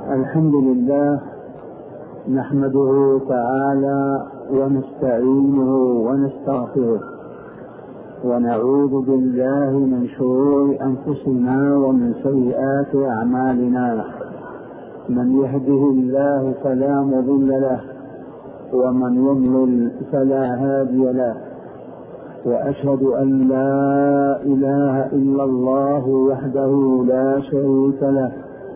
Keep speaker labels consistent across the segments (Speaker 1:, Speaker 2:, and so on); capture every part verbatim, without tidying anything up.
Speaker 1: الحمد لله نحمده تعالى ونستعينه ونستغفره ونعوذ بالله من شرور أنفسنا ومن سيئات أعمالنا. من يهده الله فلا مضل له ومن يضلل فلا هادي له، وأشهد أن لا إله إلا الله وحده لا شريك له،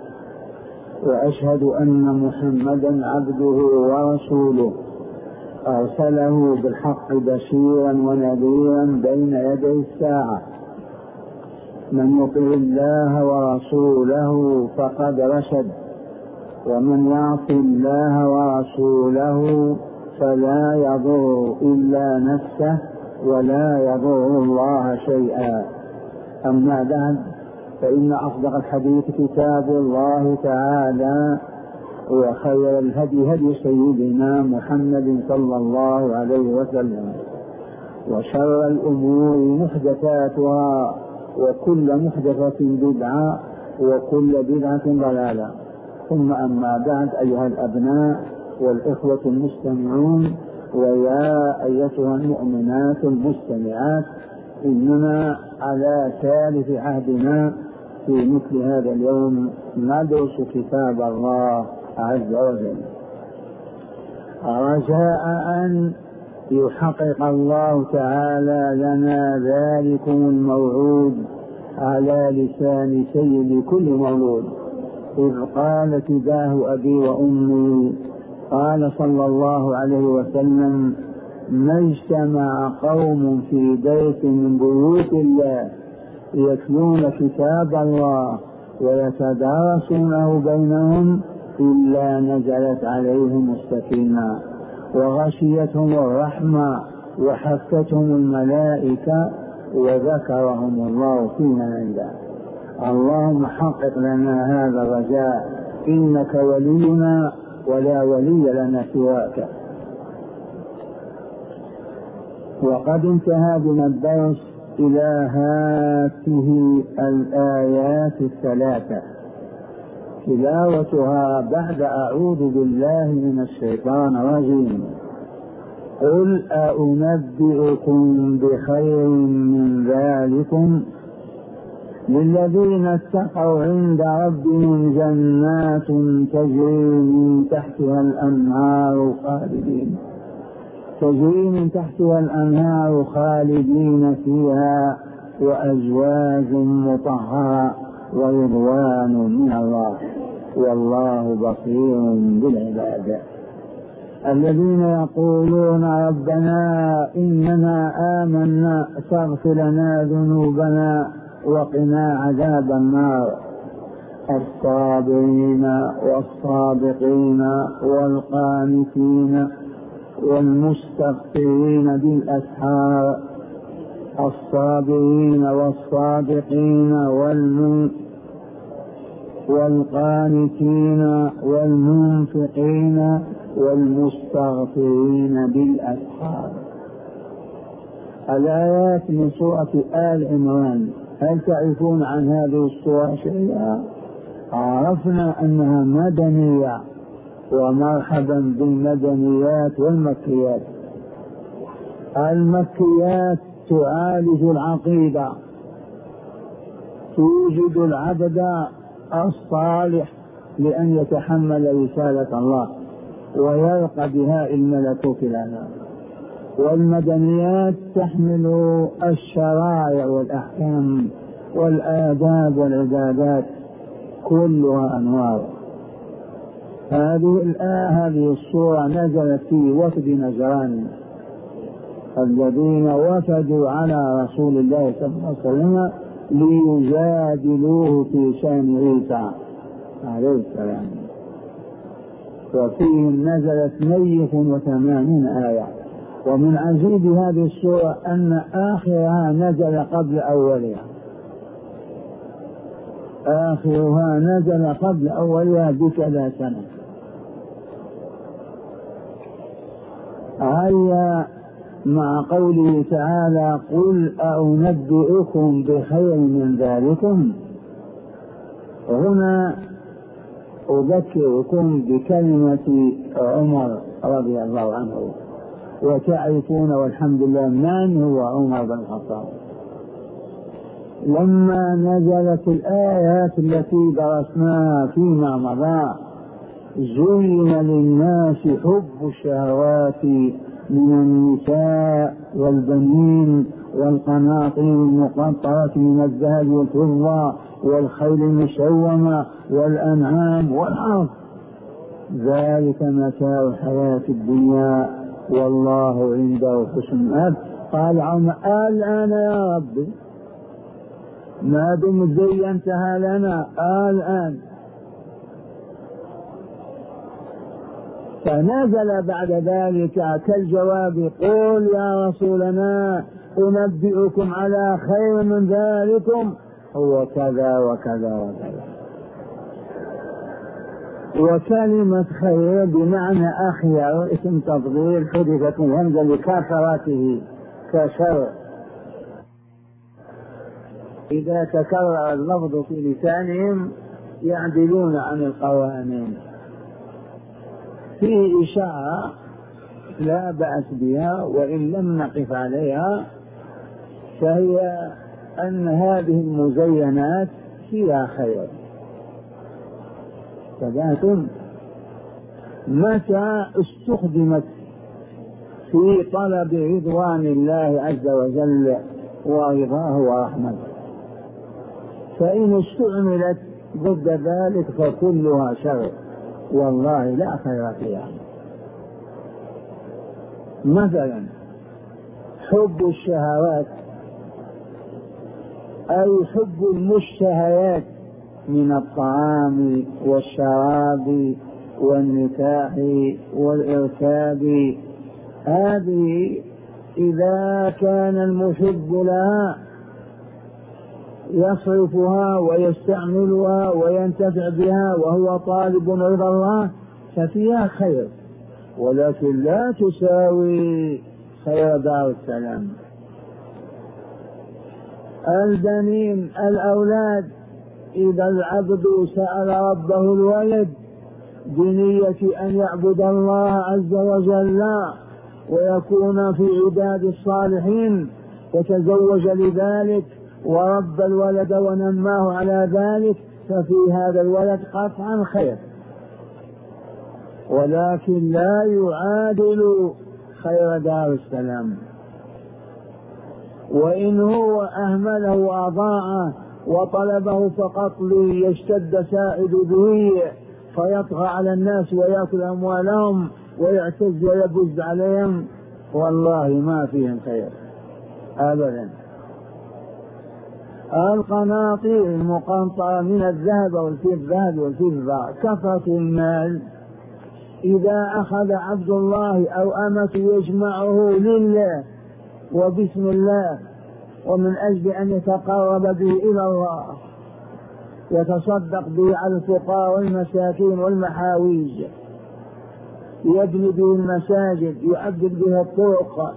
Speaker 1: وأشهد أن محمدا عبده ورسوله أرسله بالحق بشيرا ونذيرا بين يدي الساعة. من يطع الله ورسوله فقد رشد، ومن يعص الله ورسوله فلا يضر إلا نفسه ولا يضر الله شيئا. أما بعد، فإن أصدق الحديث كتاب الله تعالى، وخير الهدي هدي سيدنا محمد صلى الله عليه وسلم، وشر الأمور محدثاتها، وكل محدثة بدعة، وكل بدعة ضلالة. ثم أما بعد، أيها الأبناء والإخوة المستمعون، ويا أيتها المؤمنات المستمعات، إننا على ثالث عهدنا في مثل هذا اليوم ندرس كتاب الله عز وجل، رجاء أن يحقق الله تعالى لنا ذلكم الموعود على لسان سيد كل مولود، إذ قال فداه أبي وأمي، قال صلى الله عليه وسلم: ما اجتمع قوم في بيت من بيوت الله يتلون كتاب الله ويتدارسونه بينهم إلا نزلت عليهم السكينة وغشيتهم الرحمة وحفتهم الملائكة وذكرهم الله في من عنده. اللهم حقق لنا هذا الرجاء، إنك ولينا ولا ولي لنا سواك. وقد انتهى بنا الدرس إلى هذه الآيات الثلاثة، تلاوتها بعد أعوذ بالله من الشيطان الرجيم. قل أنبئكم بخير من ذلكم للذين اتقوا عند ربهم جنات تجري من تحتها الأنهار خالدين تجري من تحتها الأنهار خالدين فيها، وأزواج مطهرة ورضوان من الله، والله بصير بالعباد. الذين يقولون ربنا إننا آمنا فاغفر لنا ذنوبنا وقنا عذاب النار. الصابرين والصادقين والقانتين والمستغفرين بالأسحار. الصابرين والصادقين والقانتين والمنفقين والمستغفرين بالأسحار. الآيات من سورة آل عمران. هل تعرفون عن هذه السورة شيئا؟ عرفنا أنها مدنية، ومرحبا بالمدنيات والمكيات. المكيات تعالج العقيدة، توجد العبد الصالح لأن يتحمل رسالة الله ويرقى بها الملكوت الأعلى. والمدنيات تحمل الشرائع والأحكام والآداب والعبادات، كلها أنوار. هذه الآية هذه السورة نزلت في وفد نجران الذين وفدوا على رسول الله صلى الله عليه وسلم ليجادلوه في شأن عيسى عليه السلام، وفيهم نزلت مئة وثمانين آية. ومن عجيب هذه السورة أن آخرها نزل قبل أولها، آخرها نزل قبل أولها بكذا سنة. هيا مع قوله تعالى: قل أنبئكم بخير من ذلكم. هنا أذكركم بكلمة عمر رضي الله عنه وتعرفون والحمد لله من هو عمر بن الخطاب. لما نزلت الآيات التي درسناها فيما مضى زين للناس حب الشهوات من النساء والبنين والقناطير المقنطرة من الذهب والفضة والخيل المسومة والأنعام والحرث ذلك متاع الحياة الدنيا والله عنده حسن المآب. قال عمر الآن يا ربي ما دمت زينتها لنا الآن. فنزل بعد ذلك كالجواب قل يا رسولنا أنبئكم على خير من ذلكم هو كذا وكذا وكذا. وكلمة خير بمعنى أخير اسم تفضيل حدثت من همزة لكثرته كشر. إذا تكرر اللفظ في لسانهم يعدلون عن القوانين. في إشارة لا بأس بها وإن لم نقف عليها، فهي أن هذه المزينات فيها خير. فذاتهم متى استخدمت في طلب رضوان الله عز وجل ورضاه ورحمته، فإن استعملت ضد ذلك فكلها شر والله لا خير فيها. مثلا حب الشهوات أي حب المشتهيات من الطعام والشراب والنكاح والإركاب، هذه إذا كان المحب لها يصرفها ويستعملها وينتفع بها وهو طالب رضا الله ففيها خير، ولكن لا تساوي خير دار السلام. البنين الأولاد إذا العبد سأل ربه الولد بنية أن يعبد الله عز وجل ويكون في عداد الصالحين وتزوج لذلك ورب الولد ونماه على ذلك، ففي هذا الولد قطعا خير، ولكن لا يعادل خير دار السلام. وإن هو أهمله وأضاعه وطلبه فقط ليشتد سائد به فيطغى على الناس ويأكل أموالهم ويعتز ويبز عليهم، والله ما فيهم خير أبدا. القناطير المقنطرة من الذهب والفضة والفضة كثرة المال، إذا أخذ عبد الله أو أمة يجمعه لله وبسم الله ومن أجل أن يتقرب به إلى الله يتصدق به على الفقراء والمساكين والمحاويج، يبني به المساجد، يعبد به الطرق،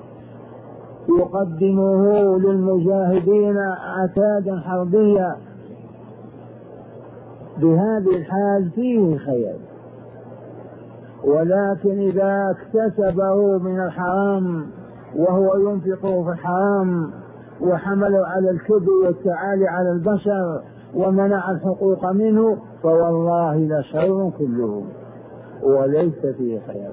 Speaker 1: يقدمه للمجاهدين عتادا حربيا، بهذه الحال فيه خير. ولكن إذا اكتسبه من الحرام وهو ينفقه في الحرام وحمله على الكبر والتعالي على البشر ومنع الحقوق منه فوالله لشر كله وليس فيه خير.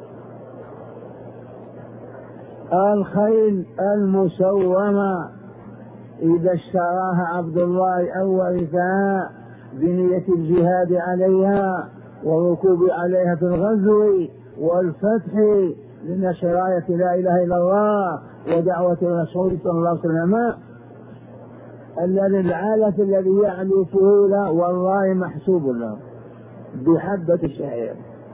Speaker 1: الخيل المسومة إذا اشتراها عبد الله أو ورثها بنية الجهاد عليها والركوب عليها في الغزو والفتح لنشر راية لا إله إلا الله ودعوة الرسول صلى الله عليه وسلم، الذي العالة الذي يعلفه له والله محسوب له بحبة الشعير.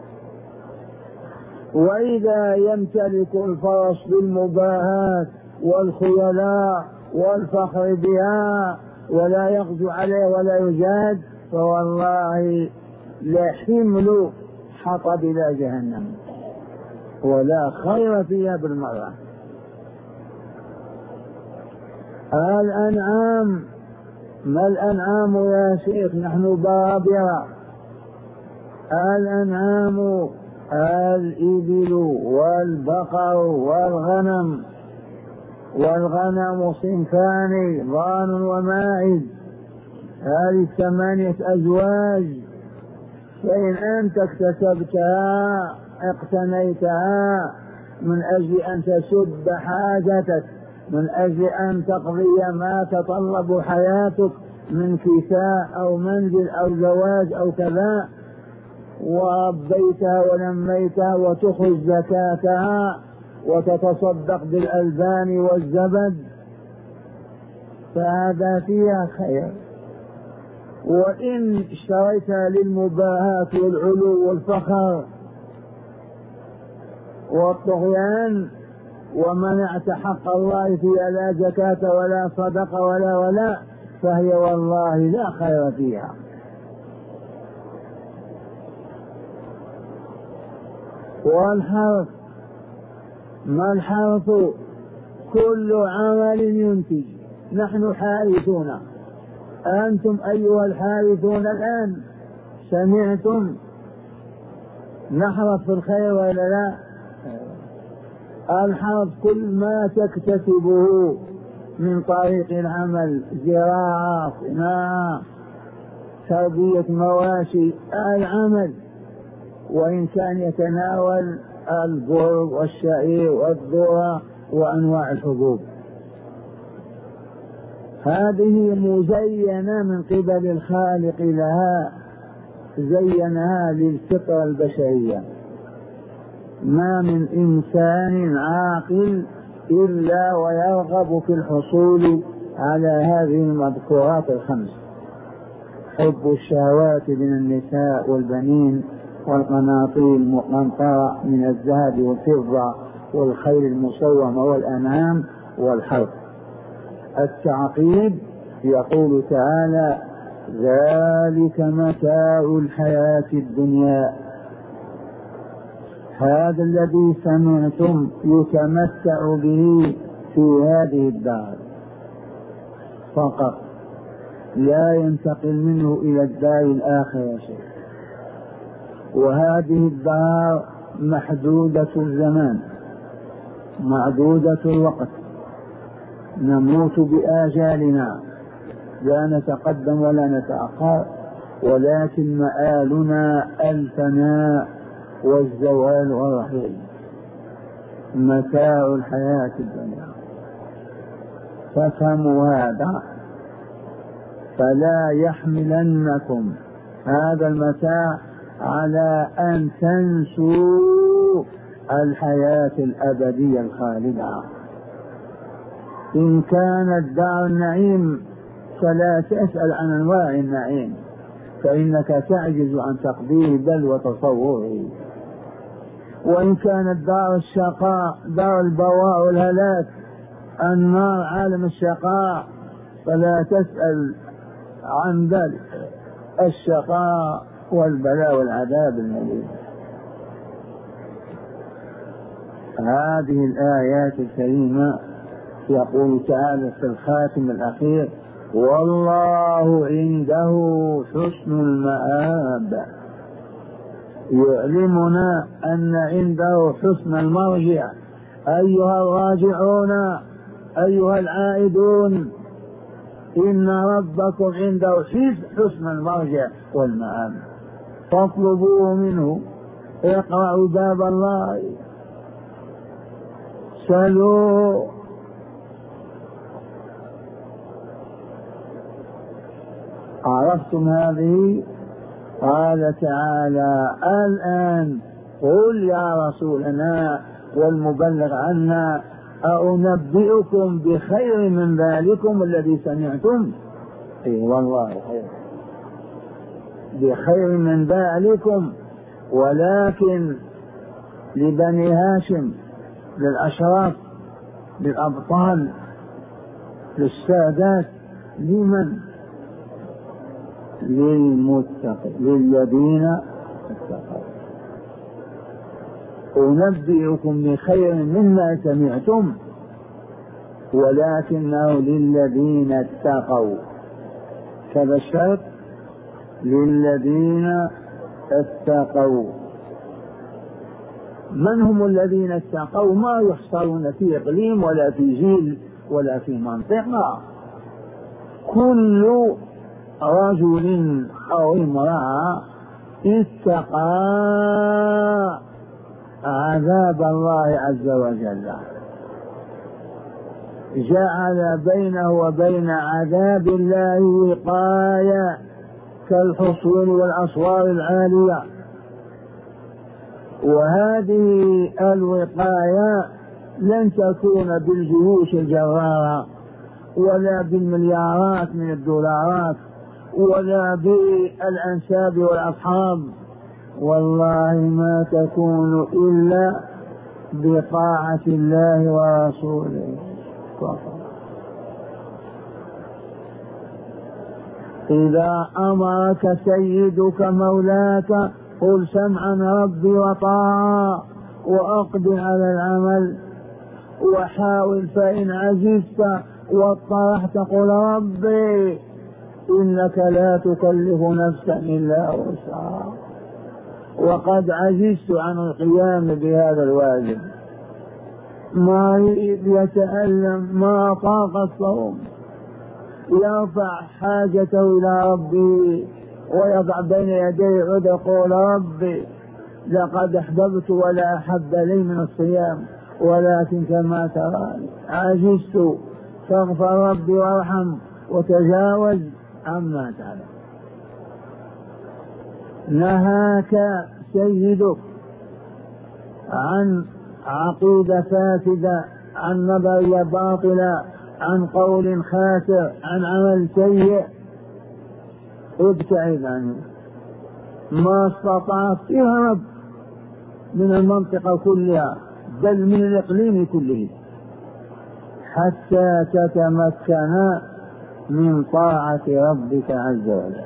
Speaker 1: وإذا يمتلك الفرس بالمباهاة والخيلاء والفخر بها ولا يغزو عليه ولا يجاد فوالله لا حمل حطب إلى جهنم ولا خير فيها بالمرة. الأنعام ما الأنعام يا شيخ؟ نحن بابرة الأنعام الإبل والبقر والغنم، والغنم صنفان ضان وماعز، هذه ثمانية أزواج، فإن أنت اكتسبتها اقتنيتها من أجل أن تسد حاجتك، من أجل أن تقضي ما تطلب حياتك من كساء أو منزل أو زواج أو كذا، وربيتها ونميتها وتخرج زكاتها وتتصدق بالألبان والزبد، فهذا فيها خير. وإن اشتريتها للمباهاة والعلو والفخر والطغيان ومنعت حق الله فيها، لا زكاة ولا صدقة ولا ولا، فهي والله لا خير فيها. والحرث، ما الحرث؟ كل عمل ينتج. نحن حارثون، أنتم أيها الحارثون الآن سمعتم نحرث في الخير ولا لا؟ الحرث كل ما تكتسبه من طريق العمل، زراعة، صناعة، تربية مواشي، العمل، وإن كان يتناول البر والشعير والذرة وأنواع الحبوب، هذه مزينة من قبل الخالق لها، زينها للفطرة البشرية. ما من إنسان عاقل إلا ويرغب في الحصول على هذه المذكورات الخمس: حب الشهوات من النساء والبنين والقناطير المقنطرة من الذهب والفضة والخيل المصومة والأنعام والحرث. التعقيب يقول تعالى: ذلك متاع الحياة الدنيا. هذا الذي سمعتم يتمتع به في هذه الدار فقط، لا ينتقل منه إلى الدار الآخرة شيء. وهذه الدار محدودة الزمان، معدودة الوقت، نموت بآجالنا، لا نتقدم ولا نتأخر، ولكن مآلنا الفناء والزوال والرحيل. متاع الحياة الدنيا، فافهموا هذا، فلا يحملنكم هذا المتاع على أن تنسوا الحياة الأبدية الخالدة. إن كانت دار النعيم فلا تسأل عن أنواع النعيم، فإنك تعجز عن تقديره بل وتصوره. وإن كانت دار الشقاء، دار البواء والهلاك، النار عالم الشقاء، فلا تسأل عن ذلك الشقاء والبلاء والعذاب المليم. هذه الآيات الكريمة يقول تعالى في الخاتم الأخير: والله عنده حسن المآب. يعلمنا أن عنده حسن المرجع. أيها الراجعون، أيها العائدون، إن ربكم عنده حسن المرجع والمآب، فاطلبوه منه. اقرأوا باب الله، سلوا، عرفتم هذه؟ قال تعالى: الآن قل يا رسولنا والمبلغ عنا: أنبئكم بخير من ذلكم الذي سمعتم؟ اي والله خير، بخير من ذلكم، ولكن لبني هاشم، للأشراف، للأبطال، للسادات، لمن؟ للمتقين، للذين اتقوا. أنبئكم بخير مما سمعتم، ولكنه للذين اتقوا. كذا الشرط: للذين اتقوا. من هم الذين اتقوا؟ ما يحصرون في إقليم ولا في جيل ولا في منطقة، كل رجل أو امرأة اتقى عذاب الله عز وجل، جعل بينه وبين عذاب الله وقاية كالحصون والأسوار العالية. وهذه الوقاية لن تكون بالجيوش الجرارة ولا بالمليارات من الدولارات ولا بالأنساب والأصحاب، والله ما تكون إلا بطاعة الله ورسوله. إذا أمرك سيدك مولاك قل سمعا ربي وطاعة وأقبل على العمل، وحاول فإن عجزت واضطرحت قل ربي إنك لا تكلف نفسا إلا وسعها، وقد عجزت عن القيام بهذا الواجب، مريض يتألم ما طاق الصوم، يرفع حاجته إلى ربه ويضع بين يديه عود يقول ربي لقد أحببت ولا أحب لي من الصيام ولكن كما تراني عجزت، فاغفر ربي وارحم وتجاوز عما تعلم. نهاك سيدك عن عقيدة فاسدة، عن نظرية باطلة، عن قول خاسر، عن عمل سيء، ابتعد عنه ما استطعت، اهرب من المنطقة كلها بل من الإقليم كله حتى تتمكن من طاعة ربك عز وجل.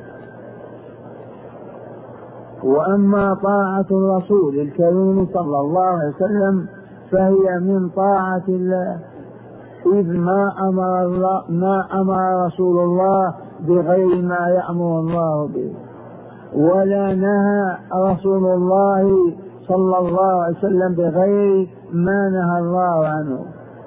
Speaker 1: وأما طاعة الرسول الكريم صلى الله عليه وسلم فهي من طاعة الله، إذ ما أمر, الله ما أمر رسول الله بغير ما يأمر الله به، ولا نهى رسول الله صلى الله عليه وسلم بغير ما نهى الله عنه.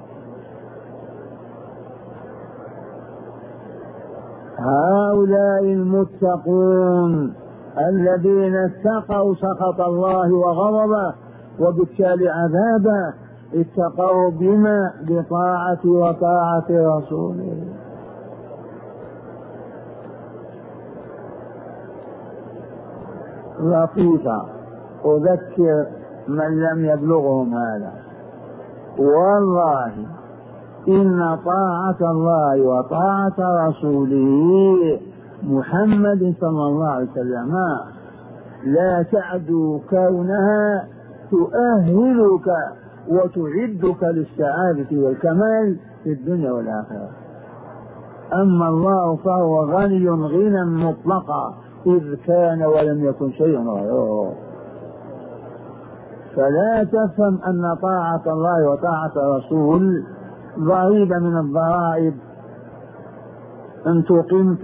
Speaker 1: هؤلاء المتقون الذين اتقوا سخط الله وغضبه وبالتالي عذابه، اتقوا بما؟ بطاعة وطاعة رسوله. لطيفة أذكر من لم يبلغهم هذا، والله إن طاعة الله وطاعة رسوله محمد صلى الله عليه وسلم لا تعدو كونها تؤهلك وتعدك للسعادة والكمال في الدنيا والآخرة. أما الله فهو غني غنى مطلقا إذ كان ولم يكن شيء غيره. فلا تفهم أن طاعة الله وطاعة الرسول ضريبة من الضرائب أن تقمت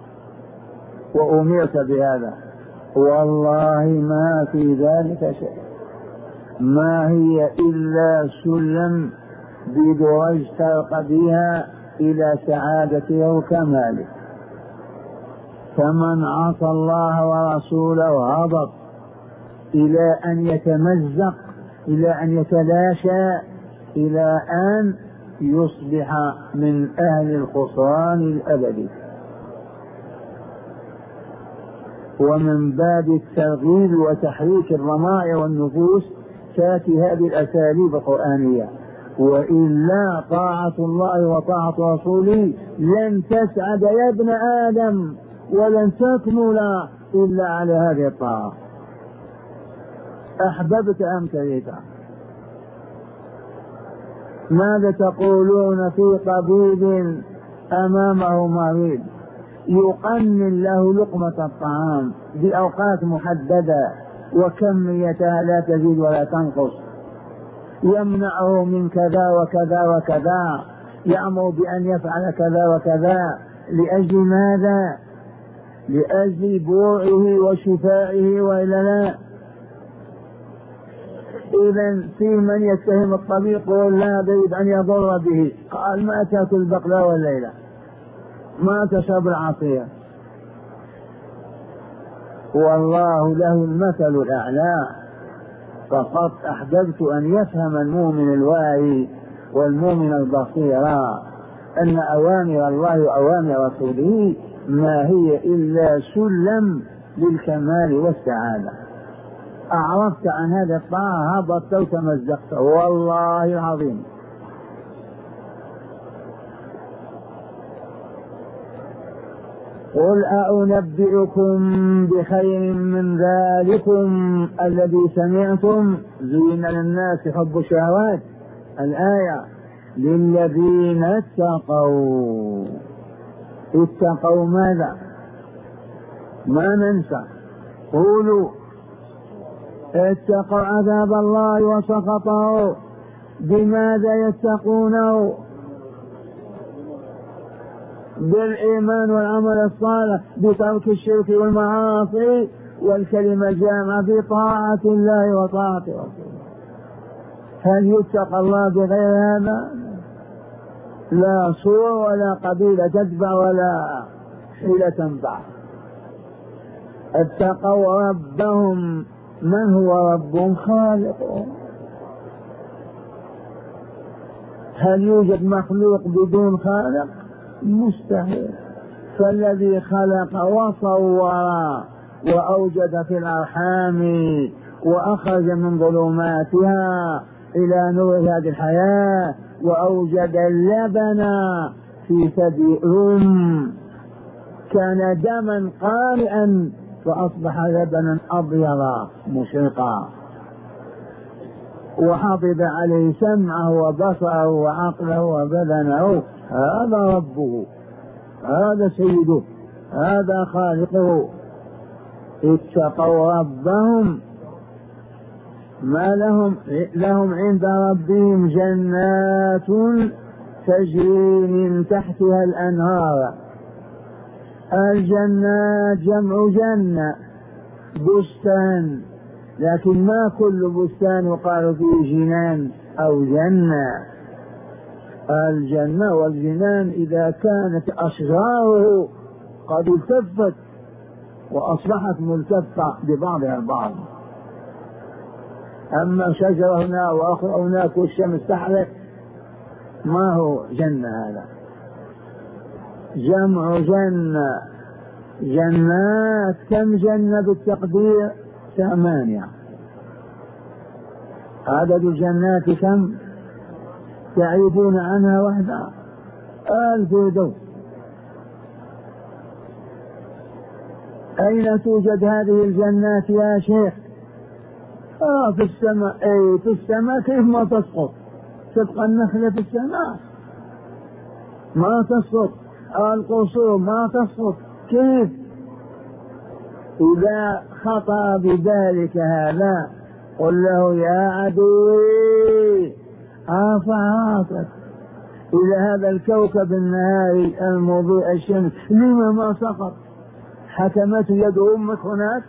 Speaker 1: وأمرت بهذا، والله ما في ذلك شيء، ما هي إلا سلم بدرج ترقى بها إلى سعادته وكماله. فمن عصى الله ورسوله هبط إلى أن يتمزق، إلى أن يتلاشى، إلى أن يصبح من أهل الخسران الأبدي. ومن باب الترغيب وتحريك الضمائر والنفوس تأتي هذه الأساليب القرآنية، وإلا طاعة الله وطاعة رسوله لن تسعد يا ابن آدم ولن تكمل إلا على هذه الطاعة، أحببت أم كرهت. ماذا تقولون في طبيب أمامه مريض يقنن له لقمة الطعام بأوقات محددة وكميتها لا تزيد ولا تنقص، يمنعه من كذا وكذا وكذا، يأمر بأن يفعل كذا وكذا، لأجل ماذا؟ لأجل بوعه وشفائه وإلا لا؟ إذا في من يتهم الطبيب يقول لا بيد أن يضر به، قال ما تأكل البقلاوة والليلة، ما تشرب العصير، والله له المثل الأعلى. فقط أحببت أن يفهم المؤمن الواعي والمؤمن البصير أن أوامر الله وأوامر رسوله ما هي إلا سلم للكمال والسعادة. أعرفت عن هذا الطاعة هبطت وتمزقت والله العظيم. قل أنبئكم بخير من ذلكم الذي سمعتم زين للناس حب الشهوات، الآية، للذين اتقوا. اتقوا ماذا؟ ما ننسى، قولوا اتقوا عذاب الله وسخطه. بماذا يتقونه؟ بالإيمان والعمل الصالح، بترك الشرك والمعاصي، والكلمة الجامعة بطاعة الله وطاعة رسوله. هل يتقى الله بغير هذا؟ لا صور ولا قبيلة تتبع ولا حيلة تنفع. اتقوا ربهم. من هو ربهم؟ خالقهم. هل يوجد مخلوق بدون خالق؟ مستحيل. فالذي خلق وصور وأوجد في الأرحام وأخرج من ظلماتها إلى نور هذه الحياة وأوجد اللبن في ثدي أم كان دما قارئا فأصبح لبنا أبيضا مشرقا، وحافظ عليه سمعه وبصره وعقله وبدنه. هذا ربه، هذا سيده، هذا خالقه. اتقوا ربهم. ما لهم؟ لهم عند ربهم جنات تجري من تحتها الأنهار. الجنات جمع جنة، بستان، لكن ما كل بستان يقال فيه جنان أو جنة. الجنة والجنان إذا كانت أشجاره قد التفت وأصبحت ملتفة ببعضها البعض. أما شجرة هنا وأخرى هناك والشمس تحرق ما هو جنة. هذا جمع جنة. جنات كم جنة بالتقدير؟ ثمانية. عدد الجنات كم؟ تعرفون عنها وحدها؟ الفردوس. أين توجد هذه الجنات يا شيخ؟ آه في السماء. أي في السماء. كيف ما تسقط؟ تبقى النخلة في السماء ما تسقط، القصور ما تسقط. كيف؟ إذا خطأ بذلك هذا قل له يا عدوي ارفع راسك إلى هذا الكوكب النهاري المضيء الشمس، لما ما سقط؟ حكمت يد أمك هناك؟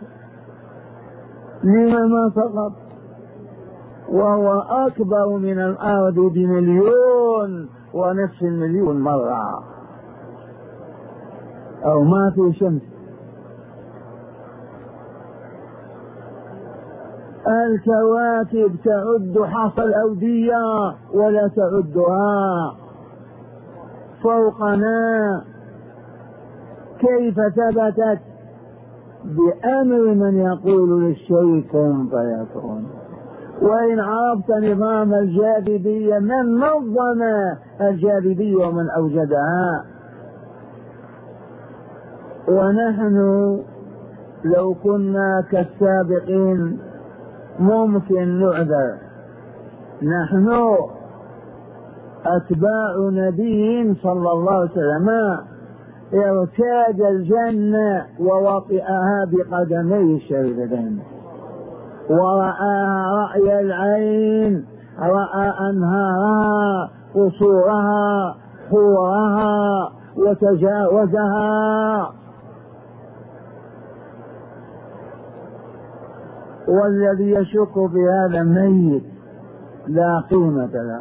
Speaker 1: لما ما سقط؟ وهو أكبر من الأرض بمليون ونصف المليون مرة، أو ما في شمس. الكواكب تعد حصى الأودية ولا تعدها فوقنا. كيف ثبتت؟ بأمر من يقول للشيء كن فيكون. وإن عرفت نظام الجاذبية، من نظم الجاذبية ومن أوجدها؟ ونحن لو كنا كالسابقين ممكن نعذر. نحن أتباع نبي صلى الله عليه وسلم ارتاد الجنة ووطئها بقدميه الشريفتين ورآها رأي العين، رأى أنهارها، قصورها، حورها، وتجاوزها. والذي يشك في هذا ميت لا قيمة له.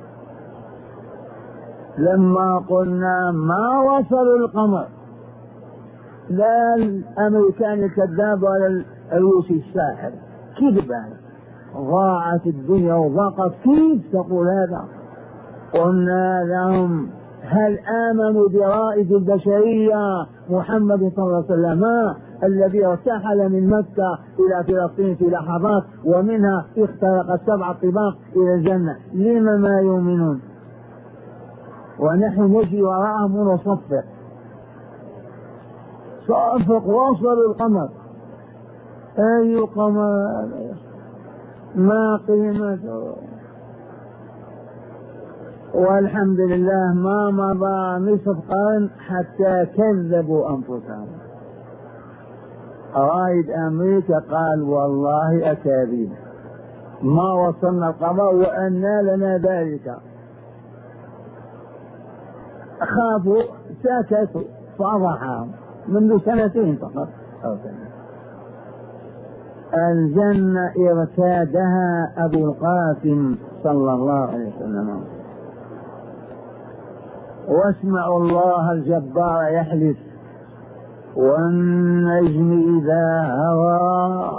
Speaker 1: لما قلنا ما وصلوا القمر، لا الأمريكان الكذاب ولا الروسي الساحر، كذبا، ضاعت الدنيا وضاقت، كيف تقول هذا؟ قلنا لهم هل آمنوا برائد البشرية محمد صلى الله عليه وسلم الذي ارتحل من مكة إلى فلسطين في لحظات ومنها اخترق السبع طباق إلى الجنة؟ لما ما يؤمنون ونحن نجي وراءهم ونصفق؟ صفق وصلوا القمر. أي قمر؟ ما قيمته؟ والحمد لله ما مضى نصف قرن حتى كذبوا أنفسهم. رائد أمريكا قال والله أكاذيب، ما وصلنا القمر وأنى لنا ذلك. خافوا، سكتوا، فضحهم منذ سنتين فقط. الجنة ارتادها أبو القاسم صلى الله عليه وسلم. واسمعوا الله الجبار يحلف والنجم إذا هوى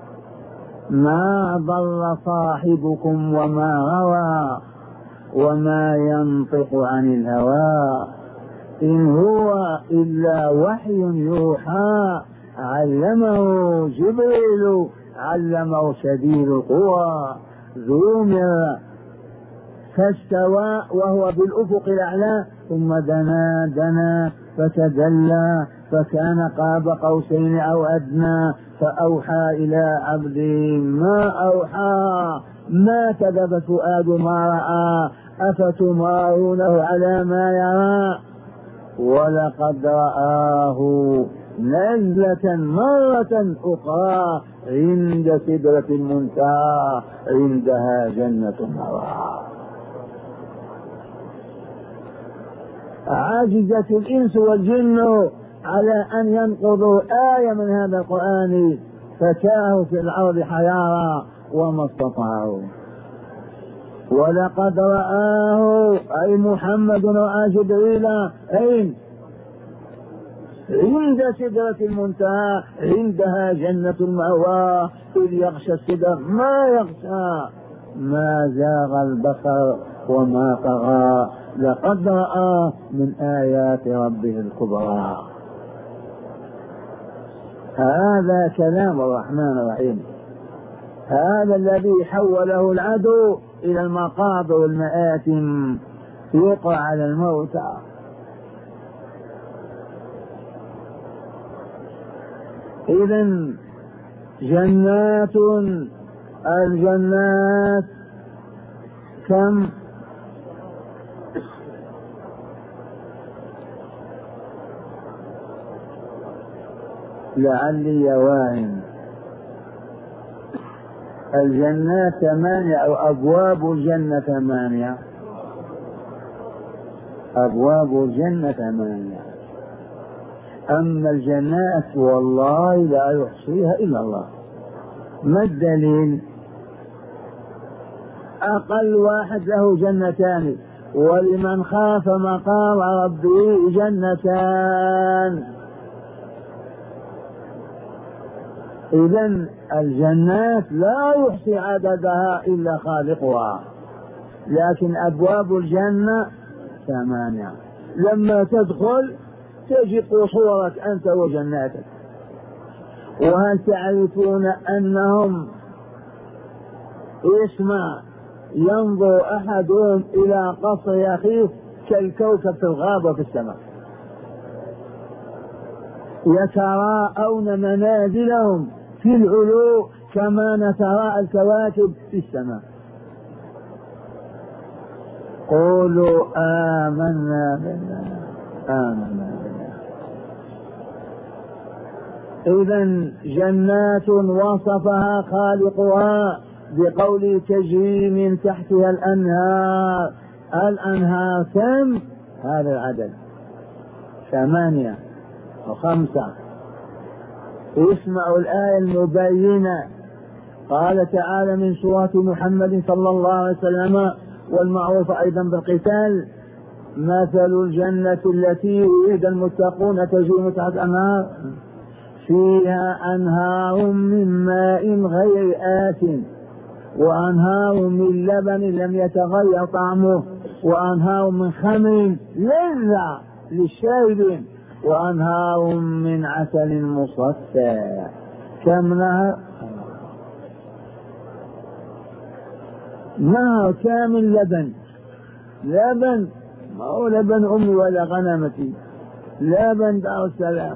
Speaker 1: ما ضل صاحبكم وما غوى وما ينطق عن الهوى إن هو إلا وحي يوحى علمه جبريل علمه شديد القوى ذو مرة فاستوى وهو بالأفق الأعلى ثم دنا دنا فتدلى فكان قاب قوسين أو أدنى فأوحى إلى عبده ما أوحى ما كذب فؤاد ما رأى أفتمارونه على ما يرى ولقد رآه نزلة مرة أخرى عند سدرة المنتهى عندها جنة المأوى. عجزت الإنس والجن على أن ينقضوا آية من هذا القرآن فتاهوا في الأرض حيارى وما استطاعوا. ولقد رآه أي محمد رأى جبريل أين؟ عند سدرة المنتهى عندها جنة المأوى إذ يغشى السدر ما يغشى ما زاغ البصر وما طغى لقد رأى من آيات ربه الكبرى. هذا كلام الرحمن الرحيم، هذا الذي حوله العدو إلى المقابر والمآتم يوقع على الموتى. إذن جنات، الجنات كم؟ لعلي واهم. الجنات ثمانية أو أبواب الجنة ثمانية، أبواب الجنة ثمانية. أما الجنات والله لا يحصيها إلا الله. ما الدليل؟ أقل واحد له جنتان ولمن خاف مقام ربه جنتان. إذن الجنات لا يحصي عددها إلا خالقها، لكن أبواب الجنة ثمانية. لما تدخل تجد قصورك أنت وجناتك. وهل تعرفون أنهم اسمع ينظر أحدهم إلى قصر أخيه كالكوكب في الغابة في السماء، يتراءون منازلهم في العلو كما نتراءى الكواكب في السماء. قولوا آمنا بالله آمنا بالله. إذن جنات وصفها خالقها بقول تجري من تحتها الأنهار. الأنهار كم؟ هذا العدد ثمانية وخمسة. اسمعوا الآية المبينة قال تعالى من سورة محمد صلى الله عليه وسلم والمعروف أيضا بالقتال: مثل الجنة التي وعد المتقون تجري من تحتها الأنهار فيها أنهار من ماء غير آسن وأنهار من لبن لم يتغير طعمه وأنهار من خمر لذة للشاربين وأنهار من عسل مصفى. كم نهر؟ نهر كامل لبن، لبن ما هو لبن أمي ولا غنمتي، لبن دار السلام.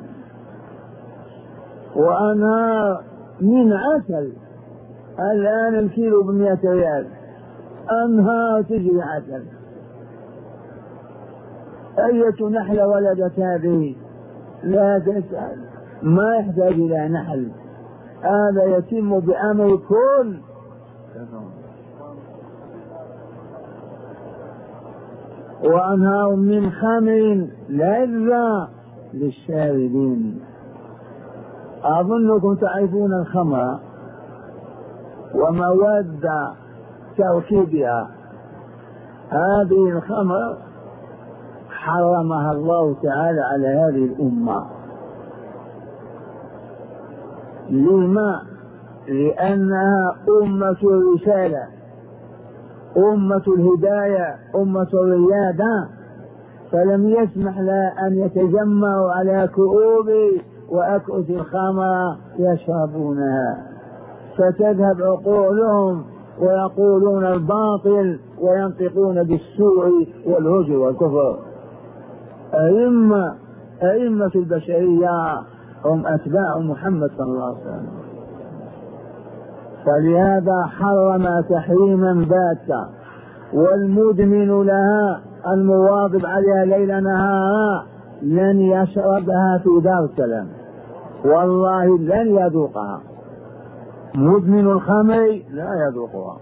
Speaker 1: وأنهار من عسل، الآن الكيلو بمئة ريال، أنهار تجري عسل. أية نحلة ولدت هذه؟ لا تسأل، ما يحتاج إلى نحل، هذا يتم بأمر الكون. وأنهار من خمر لذة للشاربين. أظنكم تعرفون الخمر ومواد تركيبها. هذه الخمر حرمها الله تعالى على هذه الأمة. لما؟ لأنها أمة الرسالة، أمة الهداية، أمة الريادة، فلم يسمح لها أن يتجمعوا على كؤوب وأكؤس الخمر يشربونها، فتذهب عقولهم ويقولون الباطل وينطقون بالسوء والهجر والكفر. أئمة أئمة البشرية هم أتباع محمد صلى الله عليه وسلم، فلهذا حرم تحريما باتا، والمدمن لها المواظب عليها ليل نهارا لن يشربها في دار السلام، والله لن يذوقها. مدمن الخمر لا يذوقها.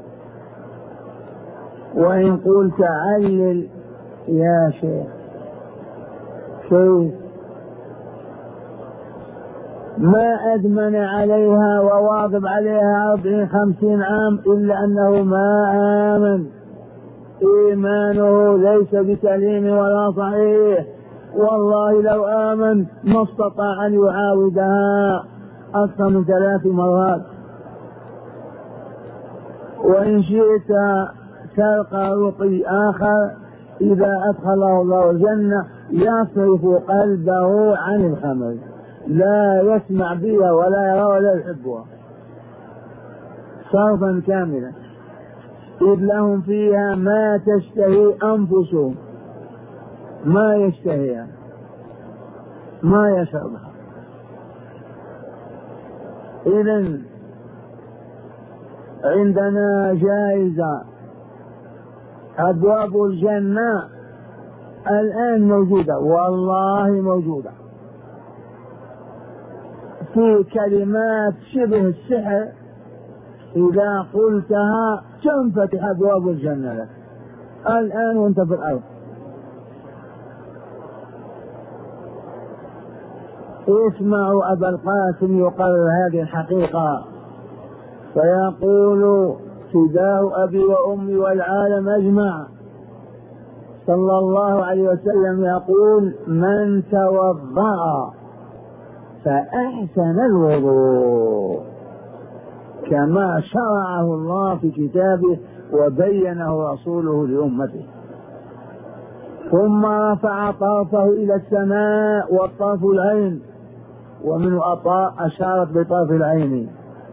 Speaker 1: وإن قلت علل يا شيخ كيف؟ ما أدمن عليها وواظب عليها أربعين خمسين عام إلا أنه ما آمن، إيمانه ليس بسليم ولا صحيح، والله لو آمن ما استطاع أن يعاودها أكثر من ثلاث مرات. وإن شئت تلقى رقي آخر إذا أدخله الله الجنة يصرف قلبه عن الخمر، لا يسمع بها ولا يرى ولا يحبها صرفا كاملا، إذ لهم فيها ما تشتهي أنفسهم، ما يشتهيها ما يشربها. إذن عندنا جائزة، أبواب الجنة الآن موجودة، والله موجودة، في كلمات شبه السحر إذا قلتها تنفتح أبواب الجنة لك الآن وانت في الأرض. اسمعوا أبا القاسم يقرر هذه الحقيقة فيقول: فداء أبي وأمي والعالم أجمع، صلى الله عليه وسلم يقول: من توضأ فأحسن الوضوء كما شرعه الله في كتابه وبينه رسوله لأمته، ثم رفع طرفه إلى السماء والطرف العين، ومن أطاء أشارت بطرف العين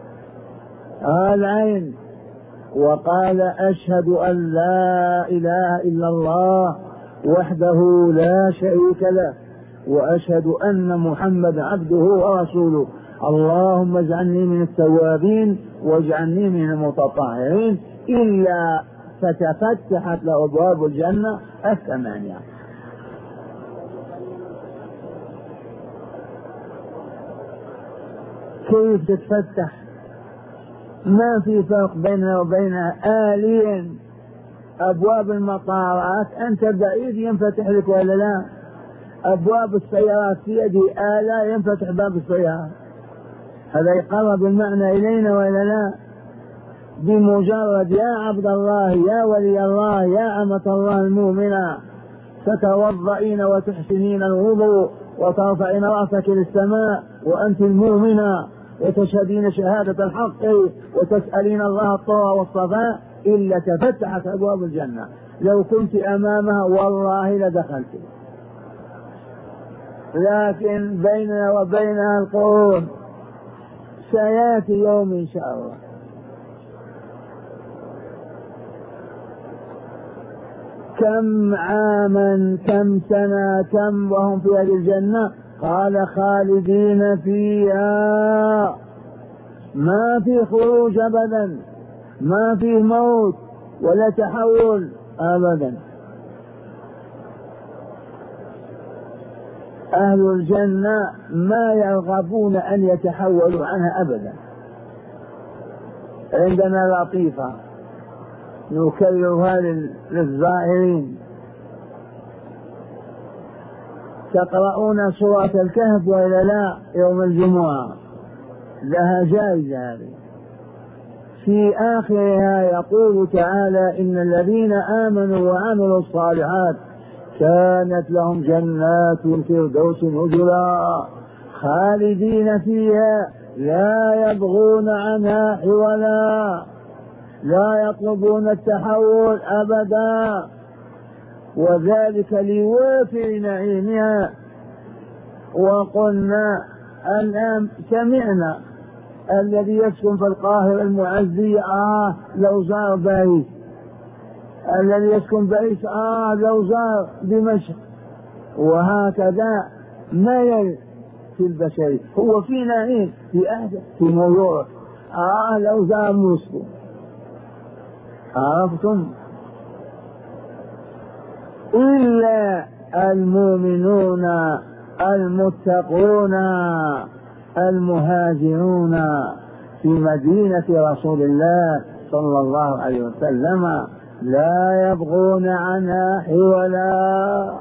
Speaker 1: العين، وقال: أشهد أن لا إله إلا الله وحده لا شريك له وأشهد أن محمد عبده ورسوله، اللهم اجعلني من التوابين واجعلني من المتطهرين، إلا فتفتحت له أبواب الجنة الثمانية. كيف تتفتح؟ ما في فرق بيننا وبينها آليا. أبواب المطارات أنت بعيد ينفتح لك ولا لا؟ أبواب السيارات في يدي آلة ينفتح باب السيارة، هذا يقرب المعنى إلينا وإلا لا؟ بمجرد يا عبد الله يا ولي الله يا أمة الله المؤمنة تتوضئين وتحسنين الوضوء وترفعين رأسك للسماء وأنت المؤمنة وتشهدين شهادة الحق وتسألين الله الطهر والصفاء إلا تفتحت أبواب الجنة. لو كنت أمامها والله لدخلت، لكن بيننا وبينها القرون. سيأتي يوم إن شاء الله. كم عاما كم سنة كم وهم في هذه الجنة؟ قال خالدين فيها، ما في خروج أبدا، ما في موت ولا تحول أبدا. أهل الجنة ما يرغبون أن يتحولوا عنها أبدا. عندنا لطيفة نكررها للزائرين: تقرؤون سورة الكهف وإلا لا يوم الجمعة؟ لها جائزة هذه. في آخرها يقول تعالى: إن الذين آمنوا وعملوا الصالحات كانت لهم جنات الفردوس نزلا خالدين فيها لا يبغون عنها حولا، لا يطلبون التحول أبدا، وذلك لوافر نعيمها. وقلنا الآن سمعنا الذي يسكن في القاهرة المعزية آه لو زار باريس، الذي يسكن باريس آه لو زار دمشق، وهكذا ميل في البشرية. هو في نعيم في أهل في نيويورك آه لو زار موسكو. عرفتم؟ إلا المؤمنون المتقون المهاجرون في مدينة رسول الله صلى الله عليه وسلم لا يبغون عنها حولا.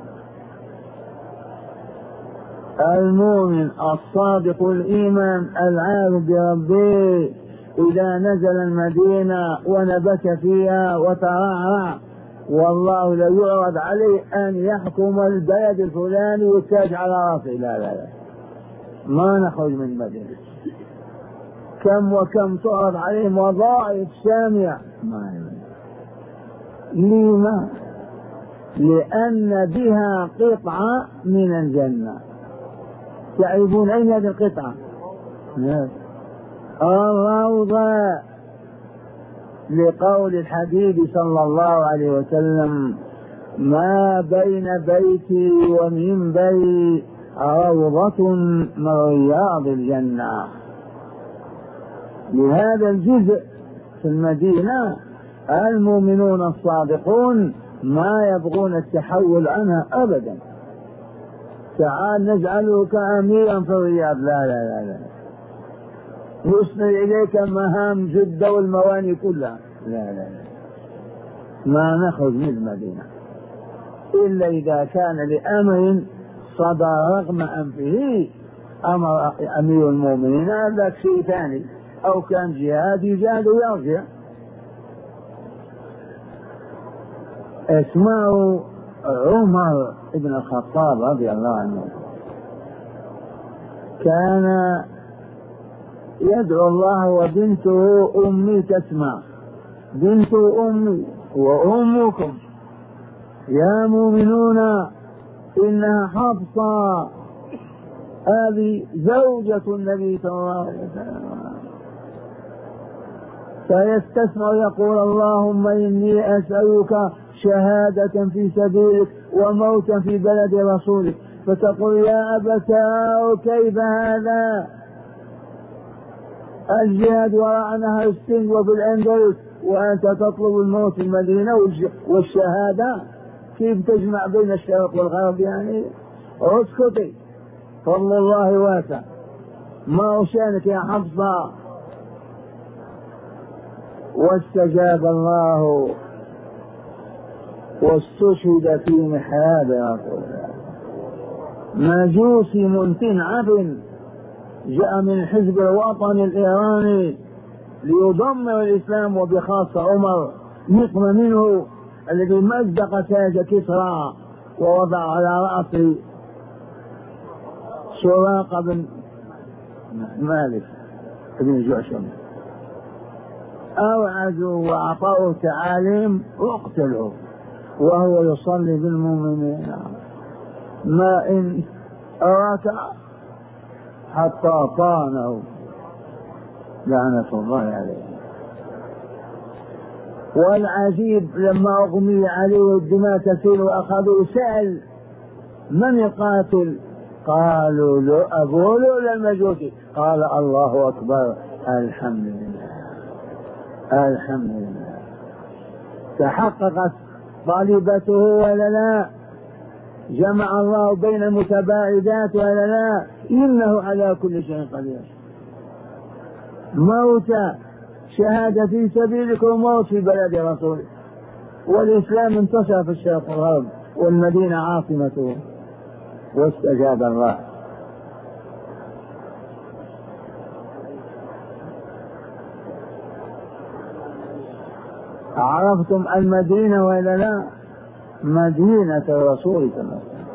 Speaker 1: المؤمن الصادق الإيمان العارف بربه إذا نزل المدينة ونبت فيها وترعرع والله لا يعرض عليه أن يحكم البلد الفلاني والتاج على راسه، لا لا لا ما نخرج من المدينة. كم وكم تعرض عليهم وظائف سامية، لما؟ لأن بها قطعة من الجنة. تعرفون أين هذه القطعة؟ الروضة، لقول الحبيب صلى الله عليه وسلم: ما بين بيتي ومنبري روضة من رياض الجنة. لهذا الجزء في المدينة المؤمنون الصادقون ما يبغون التحول عنها أبدا. تعال نجعلك أميرا في الرياض، لا لا لا لا يسند إليك مهام جدة والمواني كلها، لا لا لا ما نخرج من المدينة إلا إذا كان لأمر صدى رغم أنفه أمر أمير المؤمنين هذا شيء ثاني، أو كان جهاد يجاهد ويرجع. اسمعوا عمر بن الخطاب رضي الله عنه كان يدعو الله وبنته أمي تسمع، بنت أمي وأمكم يا مؤمنون إنها حفصة هذه زوجة النبي صلى الله عليه وسلم. فيستسمع يقول: اللهم إني أسألك شهادة في سبيلك وموتا في بلد رسولك. فتقول: يا أبتاه كيف هذا؟ الجهاد وراء نهر السند وفي الأندلس وأنت تطلب الموت في المدينة والشهادة، كيف تجمع بين الشرق والغرب؟ يعني اسكتي، فضل الله واسع، ما أشانك يا حفصة. واستجاب الله واستشهد في محراب رسول الله. مجوسي منتن عفن جاء من حزب الوطن الإيراني ليدمر الإسلام وبخاصة عمر نقم منه الذي مزق تاج كسرى ووضع على رأس سراقة بن مالك بن جعشم، أوعدوا وأعطوا تعاليم اقتلوا وهو يصلي بالمؤمنين، ما إن أراك حتى طعنه لعنة الله عليه. والعجيب لما أغمي عليه والدماء تسيل وأخذوا سأل من يقاتل؟ قالوا له أبو لؤلؤ المجوسي. قال الله أكبر، الحمد لله الحمد لله، تحققت طالبته ولا لا؟ جمع الله بين المتباعدات ولا لا؟ إنه على كل شيء قدير. موت شهادة في سبيلك وموت في بلد رسولك، والإسلام انتشر في الشرق والغرب والمدينة عاصمته، واستجاب الله. عرفتم المدينة ولا لا؟ مدينة الرسول صلى الله عليه وسلم.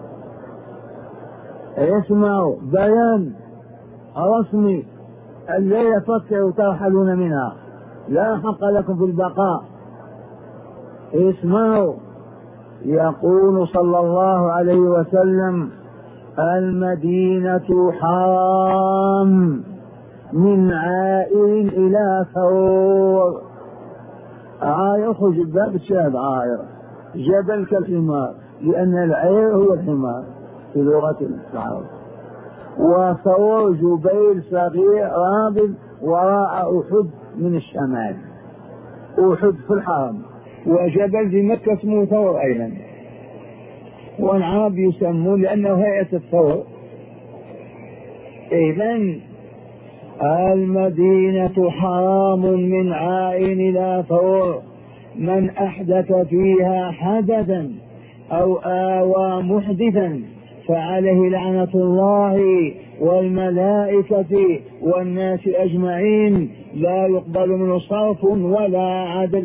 Speaker 1: اسمعوا بيان رسمي، الليلة فكروا ترحلون منها، لا حق لكم في البقاء. اسمعوا، يقول صلى الله عليه وسلم: المدينة حرام من عائر إلى ثور. عائر خرج الباب الشاب عائر، جبل كالحمار، لأن العير هو الحمار في لغة العرب، وثور جبيل صغير رابض وراء أحد من الشمال، أحد في الحرم، وجبل في مكة اسمه ثور أيضا، والعرب يسمون لأنه هيئة الثور. إذن المدينة حرام من عائن إلى ثور، من أحدث فيها حدثا أو آوى محدثا فعليه لعنة الله والملائكة والناس أجمعين، لا يقبل منه صرف ولا عدل.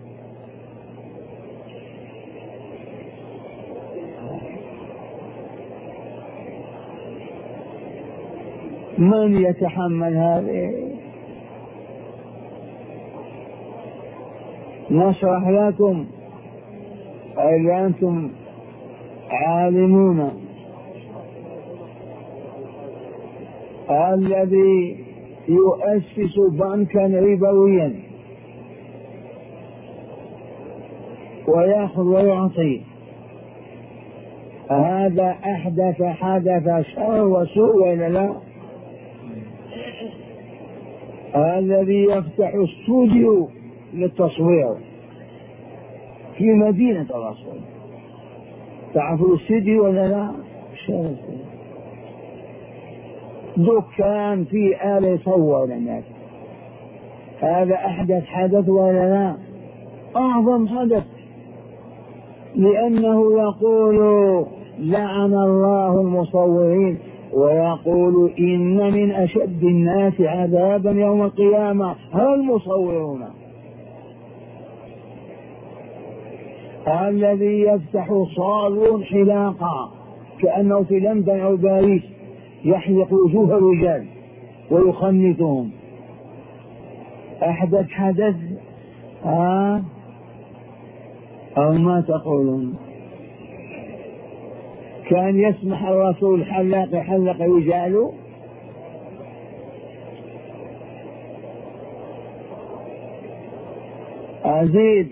Speaker 1: من يتحمل هذه؟ نشرح لكم إذا أنتم عالمون. الذي يؤسس بنكا ربويا ويأخذ ويعطي، هذا أحدث حدث شر وسوء ولا لا؟ الذي يفتح استوديو للتصوير في مدينة الرسول، تعرفوا الاستوديو ولا لا؟ دكان في آلة يصور الناس، هذا أحدث حدث ولا لا؟ أعظم حدث، لأنه يقول لعن الله المصورين، ويقول إن من أشد الناس عذابا يوم القيامة هم المصورون. الذي يفتح صالون حلاقة كأنه في لندن أو باريس، يحلق وجوه الرجال ويخنثهم، أحدث حدث ها أو ما تقولون؟ كان يسمح الرسول حلاق حلق رجاله؟ أزيد: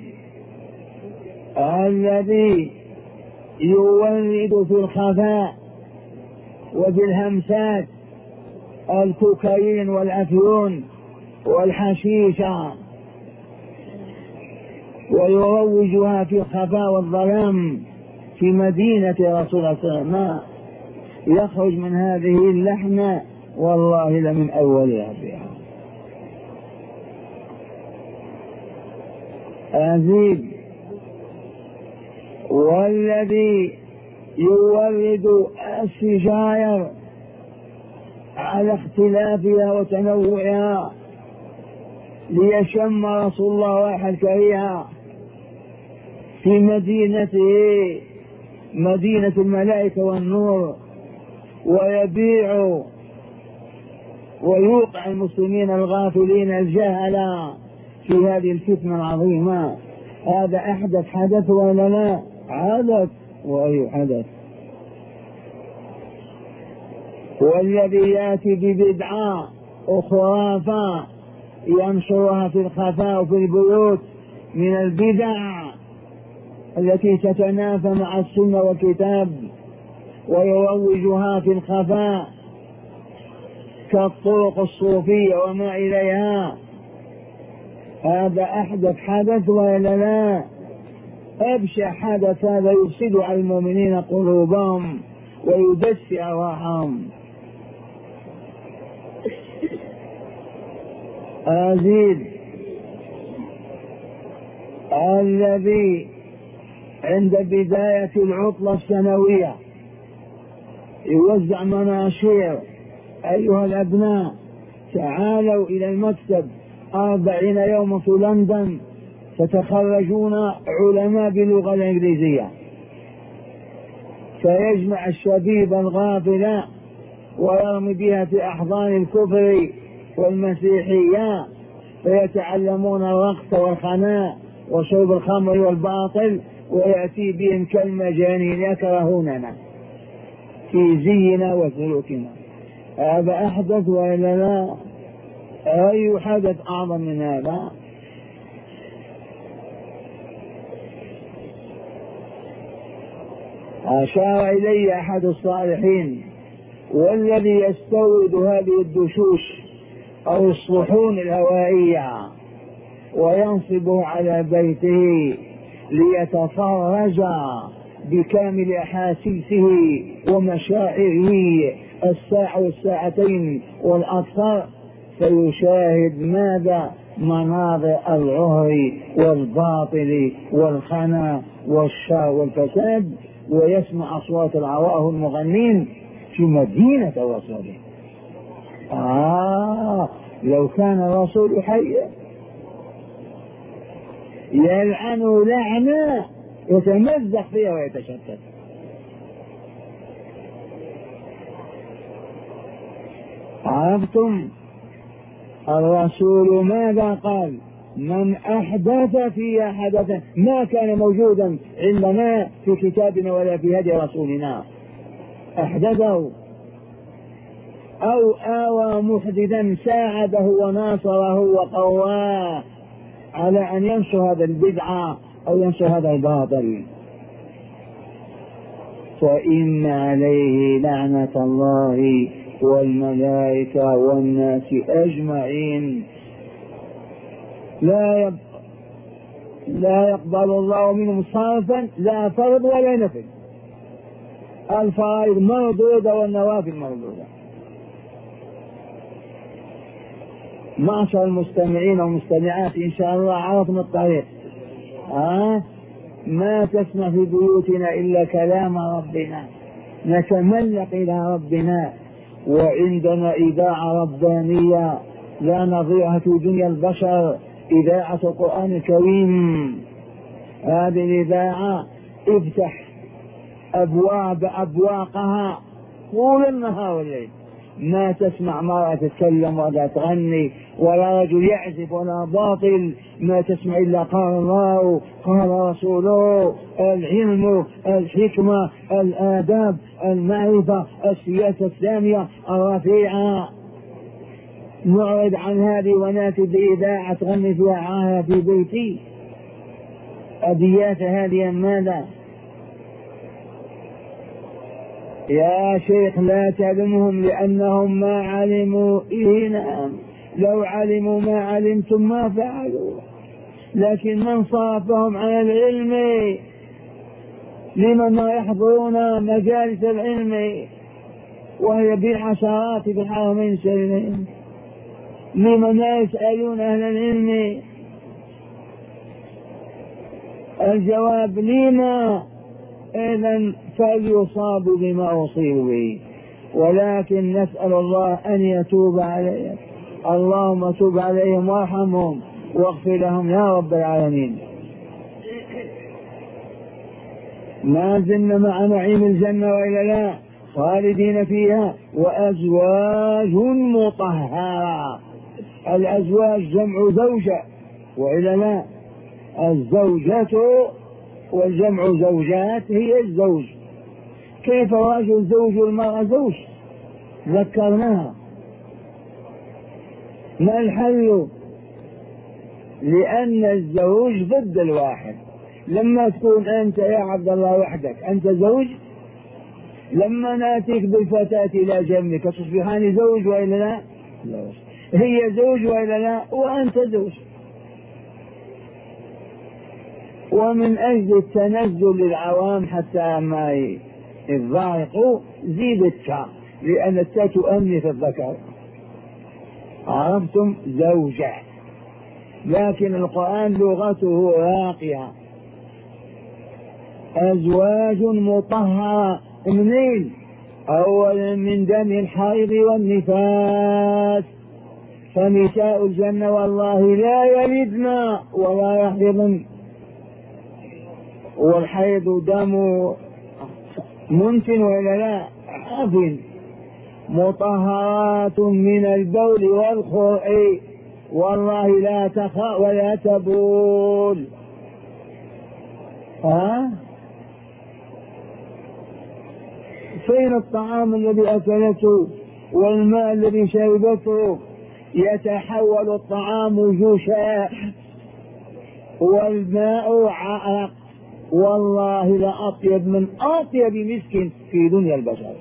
Speaker 1: الذي يولد في الخفاء وبالهمسات الكوكايين والأفيون والحشيشة ويروجها في الخفاء والظلام في مدينة رسول الله صلى الله عليه وسلم، يخرج من هذه اللحمة والله لمن أولها فيها. أزيد: والذي يورد السجاير على اختلافها وتنوعها ليشم رسول الله رائحة كريهة في مدينته مدينة الملائكة والنور، ويبيع ويوقع المسلمين الغافلين الجهلة في هذه الفتنة العظيمة. هذا أحدث حدث ولا لا؟ حدث. وأي حدث؟ والذي يأتي ببدعة وخرافة ينشرها في الخفاء وفي البيوت من البدع التي تتنافى مع السنة والكتاب ويروجها في الخفاء كالطرق الصوفية وما إليها، هذا أحدث حدث ولا لا؟ أبشع حدث. هذا يفسد على المؤمنين قلوبهم ويدسي أرواحهم. أزيد. الذي عند بداية العطلة السنوية يوزع مناشير: أيها الأبناء تعالوا إلى المكتب أربعين يوما في لندن ستخرجون علماء باللغة الإنجليزية. فيجمع الشبيب الغافل ويرمي بها في أحضان الكفر والمسيحية، فيتعلمون الرقص والخناء وشرب الخمر والباطل، ويأتي بهم كالمجانين يكرهوننا في زينا وسلوكنا. هذا أحدث وإلا لا؟ أي حدث أعظم من هذا؟ أشار إلي أحد الصالحين: والذي يستورد هذه الدشوش أو الصحون الهوائية وينصبه على بيته ليتفرج بكامل أحاسيسه ومشاعره الساعة والساعتين والأكثر، فيشاهد ماذا؟ مناظر العهر والباطل والخنا والشر والفساد، ويسمع أصوات العواه المغنين في مدينة الرسول. آه لو كان الرسول حيا يلعنه لعنة يتمزق فيها ويتشتت. عرفتم؟ الرسول ماذا قال؟ من أحدث فيها حدثا ما كان موجودا عندنا في كتابنا ولا في هدي رسولنا أحدثه، أو آوى محدثا ساعده وناصره وقواه على أن ينشر هذا البدعة أو ينشر هذا الباطل، فإن عليه لعنة الله والملائكة والناس أجمعين. لا يب... لا يقبل الله منهم صرفا لا فرض ولا نفل. الفرائض مردودة والنوافل مردودة. معشر المستمعين والمستمعات إن شاء الله عرفنا الطريق. ها ما تسمع في بيوتنا إلا كلام ربنا، نتملق إلى ربنا، وعندنا إذاعة ربانية لا نظيرها في دنيا البشر، إذاعة القرآن الكريم. هذه الإذاعة افتح أبواب أبواقها طول النهار والليل، ما تسمع مرأة تتكلم ولا تغني ولا رجل يعزف ولا باطل، ما تسمع إلا قال الله قال رسوله، العلم الحكمة الآداب المعرفة السياسة السامية الرفيعة. نعرض عن هذه وناتي بإذاعة تغني فيها عاهة في بيتي أبيات هذه ماذا؟ يا شيخ لا تلمهم لأنهم ما علموا. إيه نعم، لو علموا ما علمتم ما فعلوا، لكن من صرفهم عن العلم لمن يحضرون مجالس العلم وهي بالعشرات في الحرمين الشريفين، لمن لا يسألون أهل العلم؟ الجواب لما؟ إذن فليصابوا بما أصيبوا به. ولكن نسأل الله أن يتوب عليهم. اللهم تب عليهم وارحمهم واغفر لهم يا رب العالمين. ما زلنا مع نعيم الجنة وإلا لا؟ خالدين فيها. وأزواج مطهرة. الأزواج جمع زوجة وإلا لا؟ الزوجة والجمع زوجات هي الزوج. كيف الرجل زوج والمرأة زوج؟ ذكرناها. ما الحل؟ لأن الزوج ضد الواحد. لما تكون أنت يا عبد الله وحدك أنت زوج، لما نأتيك بالفتاة إلى جنبك تصبحان زوج وإلا لا؟ هي زوج وإلا لا؟ وأنت زوج. ومن أجل التنزل للعوام حتى ما يضايقوا زيد التاء، لأن التاء تؤنث الذكر. عرفتم؟ زوجة. لكن القرآن لغته راقية. أزواج مطهرة منين؟ أولا من دم الحيض والنفاس. فنساء الجنة والله لا يلدن ولا يحيضن، والحيض دم منتن ولا لا؟ عفن. مطهرات من البول والخرع والله لا تخاء ولا تبول. ها؟ فين الطعام الذي أكلته والماء الذي شربته؟ يتحول الطعام جوشا والماء عرق. والله لأطيب من أطيب مسك في دنيا البشر.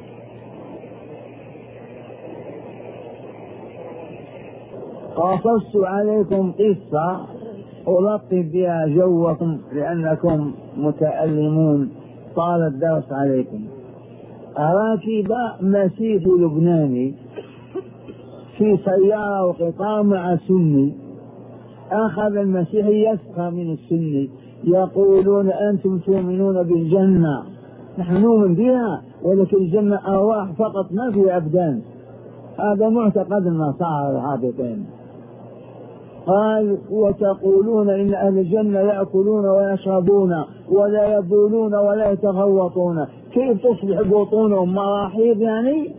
Speaker 1: قصصت عليكم قصة ألطف بها جوكم لأنكم متألمون طال الدرس عليكم. راكب مسيح لبناني في سيارة وقطار مع سني، أخذ المسيحي يسخر من السني، يقولون أنتم تؤمنون بالجنة، نحن نؤمن بها ولكن الجنة أرواح فقط ما في أبدان. هذا معتقد النصارى الهابطين. قال وتقولون إن أهل الجنة يأكلون ويشربون ولا يبولون ولا يتغوطون، كيف تصبح بطونهم مراحيض يعني؟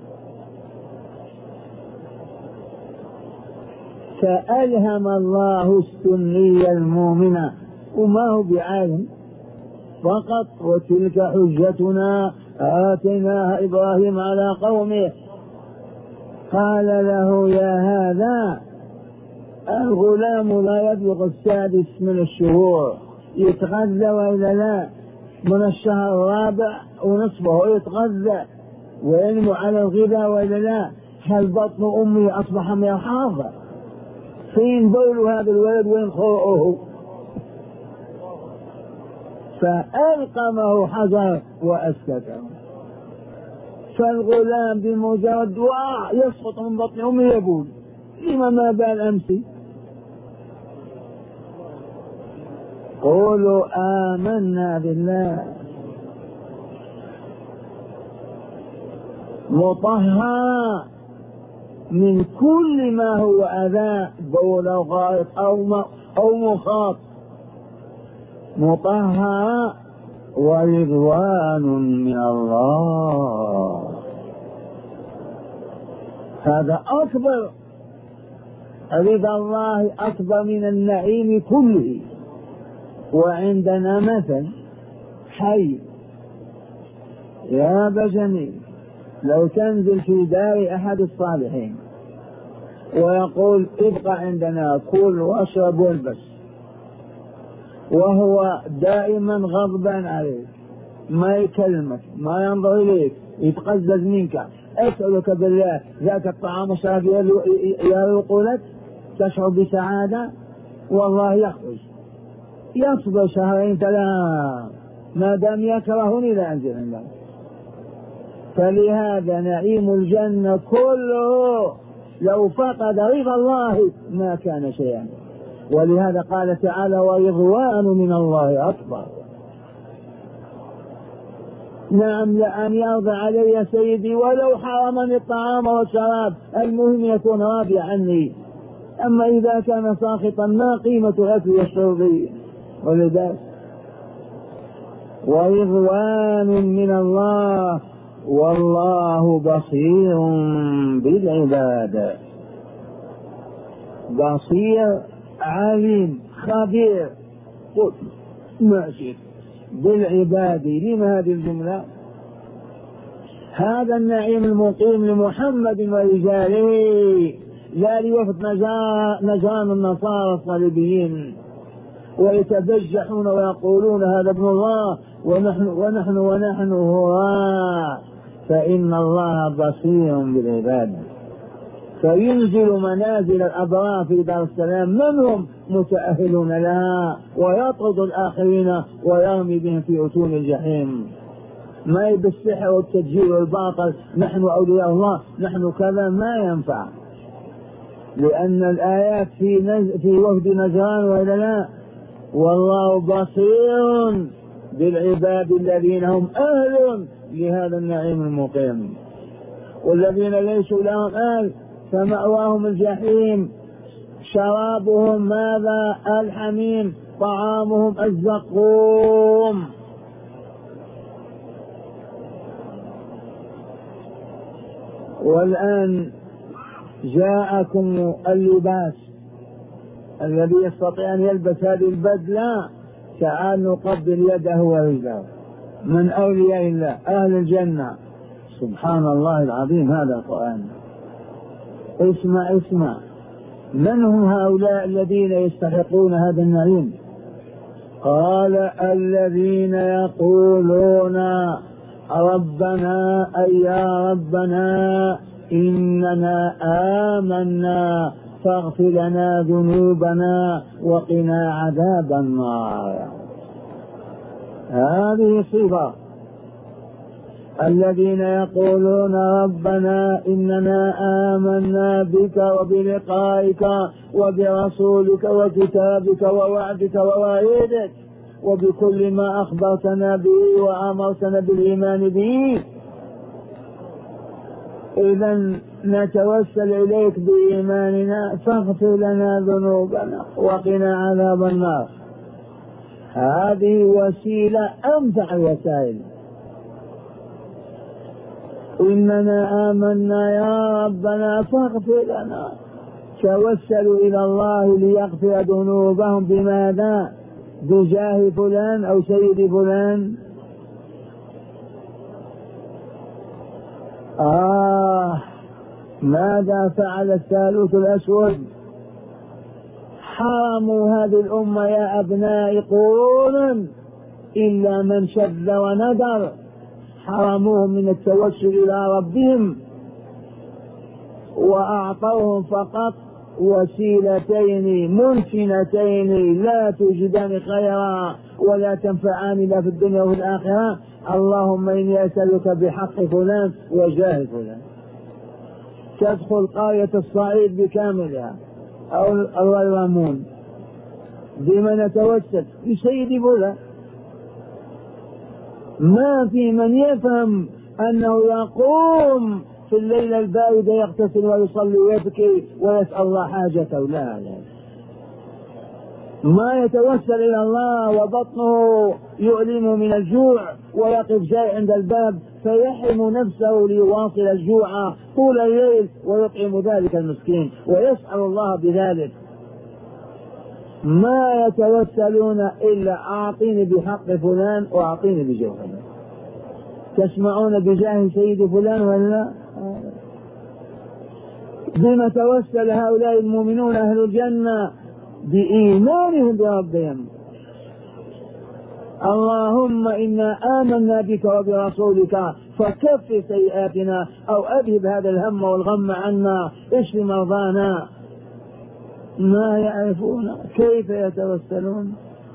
Speaker 1: فألهم الله السني المؤمن وما هو بعالم فقط. وتلك حجتنا آتيناها إبراهيم على قومه قال له يا هذا الغلام لا يبلغ السادس من الشهور يتغذى وإلا لا؟ من الشهر الرابع ونصفه يتغذى وينمو على الغذاء وإلا لا؟ هل بطن أمي أصبح مرحاضا؟ فين بول هذا الولد وين خلقه؟ فألقمه حجر وأسكته. فالغلام بمجرد دعاء يسقط من بطن أمه يبول. لما ما بال أمسي؟ قولوا آمنا بالله. مطهرة من كل ما هو أذى بول أو غائط أو مخاط. مطهرة ورضوان من الله. هذا أكبر. رضا الله أكبر من النعيم كله. وعندنا مثل حي يا بجميل، لو تنزل في دار أحد الصالحين ويقول ابقى عندنا كل واشرب والبس، وهو دائما غضبان عليك، ما يكلمك، ما ينظر إليك، يتقزز منك، أسألك بالله ذاك الطعام والشراب يروق لك تشعر بسعادة؟ والله يخرج يصبر شهرين ثلاثة ما دام يكرهني لا أنزل عنده. فلهذا نعيم الجنة كله لو فقد رضا الله ما كان شيئا. ولهذا قال تعالى ورضوان من الله أكبر. نعم لأن يرضى علي سيدي ولو حرمني الطعام والشراب، المهم يكون راضي عني. أما إذا كان ساخطا ما قيمة الأكل والشرب؟ ولذلك ورضوان من الله والله بصير بالعباد. بصير عليم خبير ماشي بالعباد. لما هذه الجملة؟ هذا النعيم المقيم لمحمد ورجاله، لا لوفد نجران النصارى الصليبيين ويتبجحون ويقولون هذا ابن الله ونحن ونحن ونحن هو، فإن الله بصير بالعباد. فينزل منازل الأبرار في دار السلام من هم متأهلون لها، ويطرد الآخرين ويرمي بهم في أتون الجحيم. ما بالسحر والتدجيل والباطل نحن أولياء الله نحن كذا ما ينفع، لأن الآيات في نز... في وفد نجران وإلا لا. والله بصير بالعباد الذين هم أهل لهذا النعيم المقيم، والذين ليسوا لهم أهل فمأواهم الجحيم، شرابهم ماذا؟ الحميم، طعامهم الزقوم. والآن جاءكم اللباس الذي يستطيع أن يلبس هذه البدلة، تعال نقبل يده ورجله من أولياء الله أهل الجنة. سبحان الله العظيم، هذا القرآن. اسمع اسمع، من هم هؤلاء الذين يستحقون هذا النعيم؟ قال الذين يقولون ربنا أي يا ربنا إننا آمنا فاغفر لنا ذنوبنا وقنا عذاب النار. هذه صفة الذين يقولون ربنا إننا آمنا بك وبلقائك وبرسولك وكتابك ووعدك ووعيدك وبكل ما أخبرتنا به وأمرتنا بالإيمان به، إذن نتوسل إليك بإيماننا فاغفر لنا ذنوبنا وقنا عذاب النار. هذه وسيلة أنفع الوسائل. إننا آمنا يا ربنا فاغفر لنا، توسلوا إلى الله ليغفر ذنوبهم بماذا؟ بجاه فلان أو سيد فلان. آه ماذا فعل الثالوث الأسود؟ حرموا هذه الأمة يا أبناء قرونا إلا من شذ وندر، حرموهم من التوسل إلى ربهم وأعطوهم فقط وسيلتين منتنتين لا توجدان خيرا ولا تنفعان لا في الدنيا وفي الآخرة. اللهم إني أسألك بحق فلان وجاه فلان. تدخل قرية الصعيد بكاملها أو الريمون، بمن نتوسل؟ بسيد فلان. ما في من يفهم أنه يقوم في الليلة الباردة يغتسل ويصلي ويبكي ويسأل الله حاجته، لا لا، ما يتوسل إلى الله وبطنه يؤلمه من الجوع ويقف جاي عند الباب فيحرم نفسه ليواصل الجوع طول الليل ويطعم ذلك المسكين ويسأل الله بذلك. ما يتوسلون إلا أعطيني بحق فلان وأعطيني بجاه فلان. تسمعون بجاه سيد فلان ولا؟ بما توسل هؤلاء المؤمنون أهل الجنة؟ بإيمانهم بربهم. اللهم إنا آمنا بك وبرسولك فكفر سيئاتنا أو أذهب هذا الهم والغم عنا، اشف مرضانا. ما يعرفون كيف يتوسلون.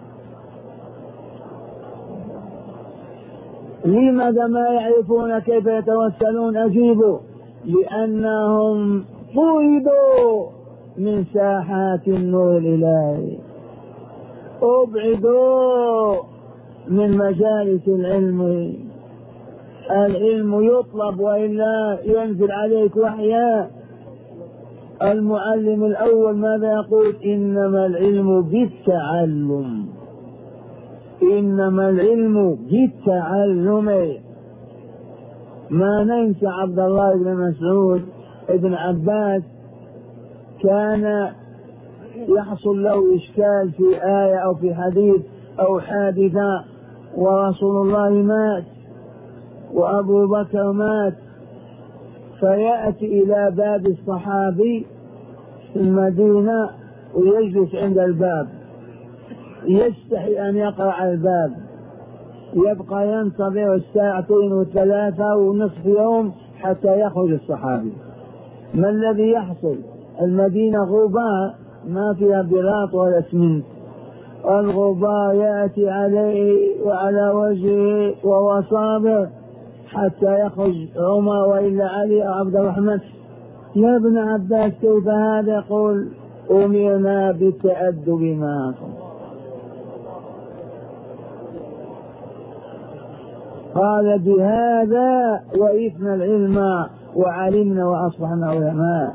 Speaker 1: لماذا ما يعرفون كيف يتوسلون؟ أجيبوا، لأنهم طردوا من ساحات النور الإلهي، أبعدوا من مجالس العلم، العلم يطلب وإلا ينزل عليك وحيا. المعلم الأول ماذا يقول؟ إنما العلم بالتعلم، إنما العلم بالتعلم. ما ننسى عبد الله بن مسعود ابن عباس كان يحصل له إشكال في آية أو في حديث أو حادثة، ورسول الله مات وأبو بكر مات، فيأتي إلى باب الصحابي في المدينة ويجلس عند الباب، يستحي أن يقرأ على الباب، يبقى ينتظر الساعتين والثلاثة ونصف يوم حتى يخرج الصحابي. ما الذي يحصل؟ المدينة غباء ما فيها بلاط ولا اسمنت، الغباء يأتي عليه وعلى وجهه وهو صابر حتى يخرج عمر وإلا علي أو عبد الرحمن. يا ابن عباس كيف هذا؟ يقول أمرنا بالتأدب معكم. قال بهذا ورثنا العلم وعلمنا وأصبحنا علماء.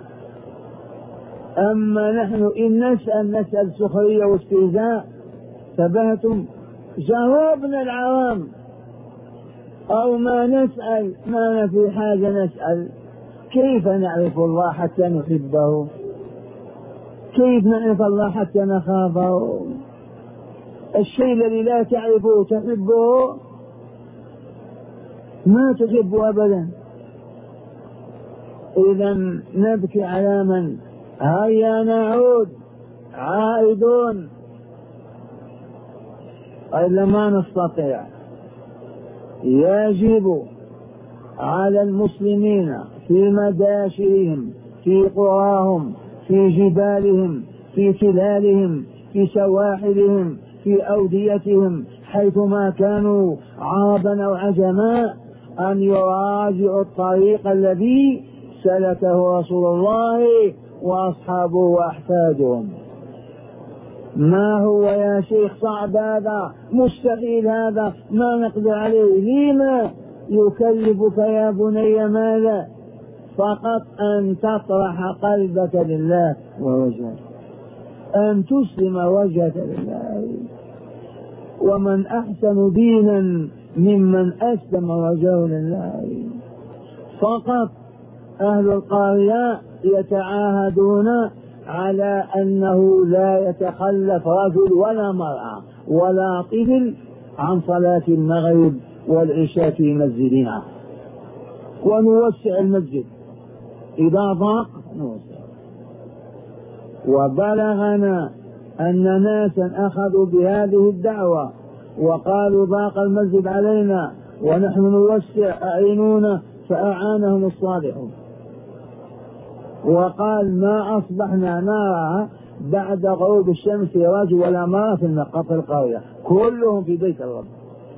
Speaker 1: أما نحن إن نسأل نسأل سخرية واستهزاء، تبهتم جاوبنا العوام، أو ما نسأل ما في حاجة نسأل. كيف نعرف الله حتى نحبه؟ كيف نعرف الله حتى نخافه؟ الشيء الذي لا تعرفه تحبه؟ ما تحبه أبدا. إذا نبكي على من؟ هيا نعود عائدون، إلا ما نستطيع. يجب على المسلمين في مداشرهم، في قراهم، في جبالهم، في تلالهم، في سواحلهم، في أوديتهم، حيثما كانوا عربا أو عجما، أن يراجعوا الطريق الذي سلكه رسول الله وأصحابه وأحفادهم. ما هو يا شيخ صعب هذا؟ مستحيل هذا، ما نقدر عليه. لما يكلفك يا بني؟ ماذا؟ فقط أن تطرح قلبك لله ووجهك، أن تسلم وجهك لله. ومن أحسن دينا ممن أسلم وجهه لله. فقط أهل القرية يتعاهدون على أنه لا يتخلف رجل ولا مرأة ولا طفل عن صلاة المغرب والعشاء في مسجدنا، ونوسع المسجد إذا ضاق نوسع. وبلغنا أن ناسا أخذوا بهذه الدعوة وقالوا ضاق المسجد علينا ونحن نوسع، أعينونا، فأعانهم الصالحون. وقال ما أصبحنا نرى بعد غروب الشمس رجل ولا مرأة في النقاط القرية، كلهم في بيت الرب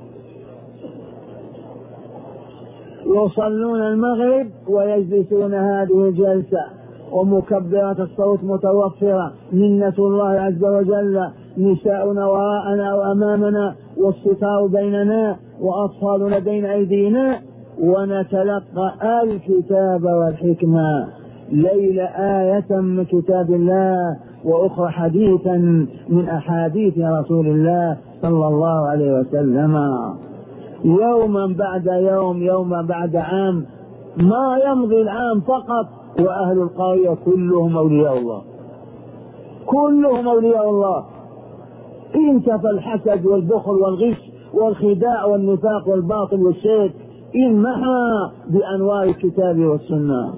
Speaker 1: يصلون المغرب ويجلسون هذه الجلسة، ومكبرات الصوت متوفرة، منة الله عز وجل، نساؤنا وراءنا وأمامنا، والستار بيننا، وأطفالنا بين أيدينا، ونتلقى الكتاب والحكمة، ليلة آية من كتاب الله وأخرى حديثا من أحاديث رسول الله صلى الله عليه وسلم، يوما بعد يوم، يوما بعد عام، ما يمضي العام فقط وأهل القرية كلهم أولياء الله، كلهم أولياء الله. انتفى الحسد والبخل والغش والخداع والنفاق والباطل والشرك، انمحى بأنوار الكتاب والسنة.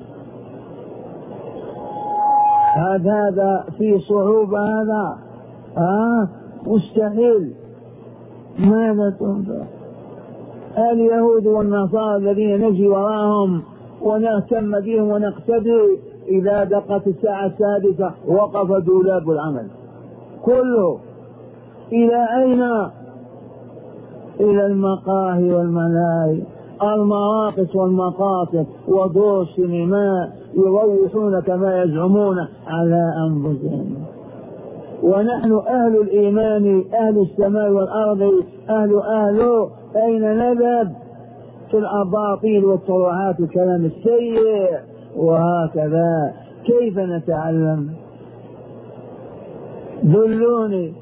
Speaker 1: هذا هذا في صعوبة، هذا آه مستحيل. ماذا تنفع؟ اليهود والنصارى الذين نجي وراهم ونهتم بهم ونقتدي، إذا دقت الساعة السادسة وقف دولاب العمل كله. إلى أين؟ إلى المقاهي والملاهي، المراقص والمقاصد ودور السينماء، يروحون كما يزعمون على أنفسهم. ونحن أهل الإيمان، أهل السماء والأرض، أهل أهل أين نذهب؟ في الأباطيل والطروحات والكلام السيء. وهكذا كيف نتعلم؟ دلوني.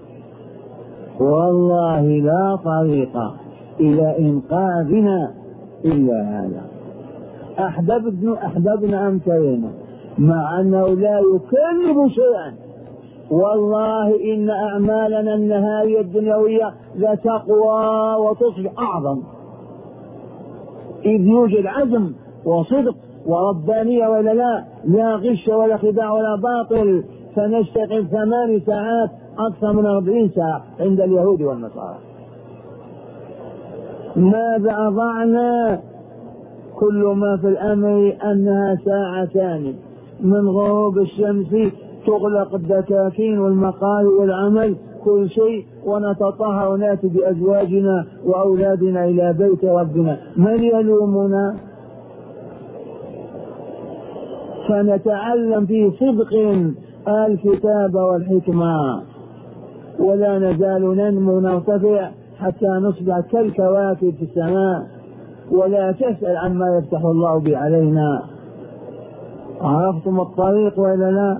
Speaker 1: والله لا طريق إلى إنقاذنا إلا هذا. أحببنا أحببنا أم كرهنا، مع أنه لا يكلف شيئا. والله إن أعمالنا النهائية الدنيوية لتقوى وتصبح أعظم، إذ يوجد عزم وصدق وربانية ولا لا، لا غش ولا خداع ولا باطل. فنشتغل ثمان ساعات أكثر من أربعين ساعة عند اليهود والنصارى. ماذا أضعنا؟ كل ما في الأمر أنها ساعتان من غروب الشمس تغلق الدكاكين والمقال والعمل كل شيء، ونتطهر ونأتي بأزواجنا وأولادنا إلى بيت ربنا. من يلومنا؟ فنتعلم في صدق الكتاب والحكمة، ولا نزال ننمو نرتفع حتى نصبح كالكواكب في السماء، ولا تسأل عما يفتح الله به علينا. عرفتم الطريق ولا لا؟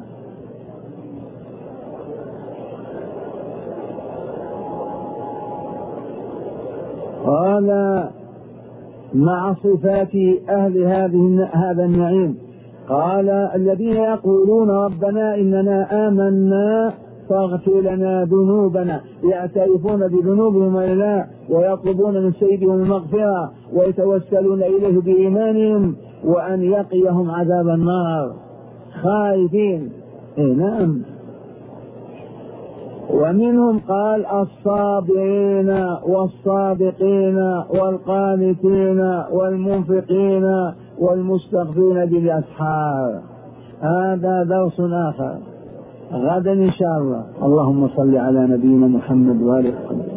Speaker 1: قال مع صفات أهل هذه هذا النعيم، قال الذين يقولون ربنا إننا آمنا فاغفر لنا ذنوبنا، يعترفون بذنوبهم ولا لا، ويطلبون من سيدهم المغفرة ويتوسلون إليه بإيمانهم وأن يقيهم عذاب النار، خائفين. إيه نعم. ومنهم قال الصابرين والصادقين والقانتين والمنفقين والمستغفرين بالأسحار. هذا درس آخر غدا إن شاء الله. اللهم صل على نبينا محمد وآله وصحبه.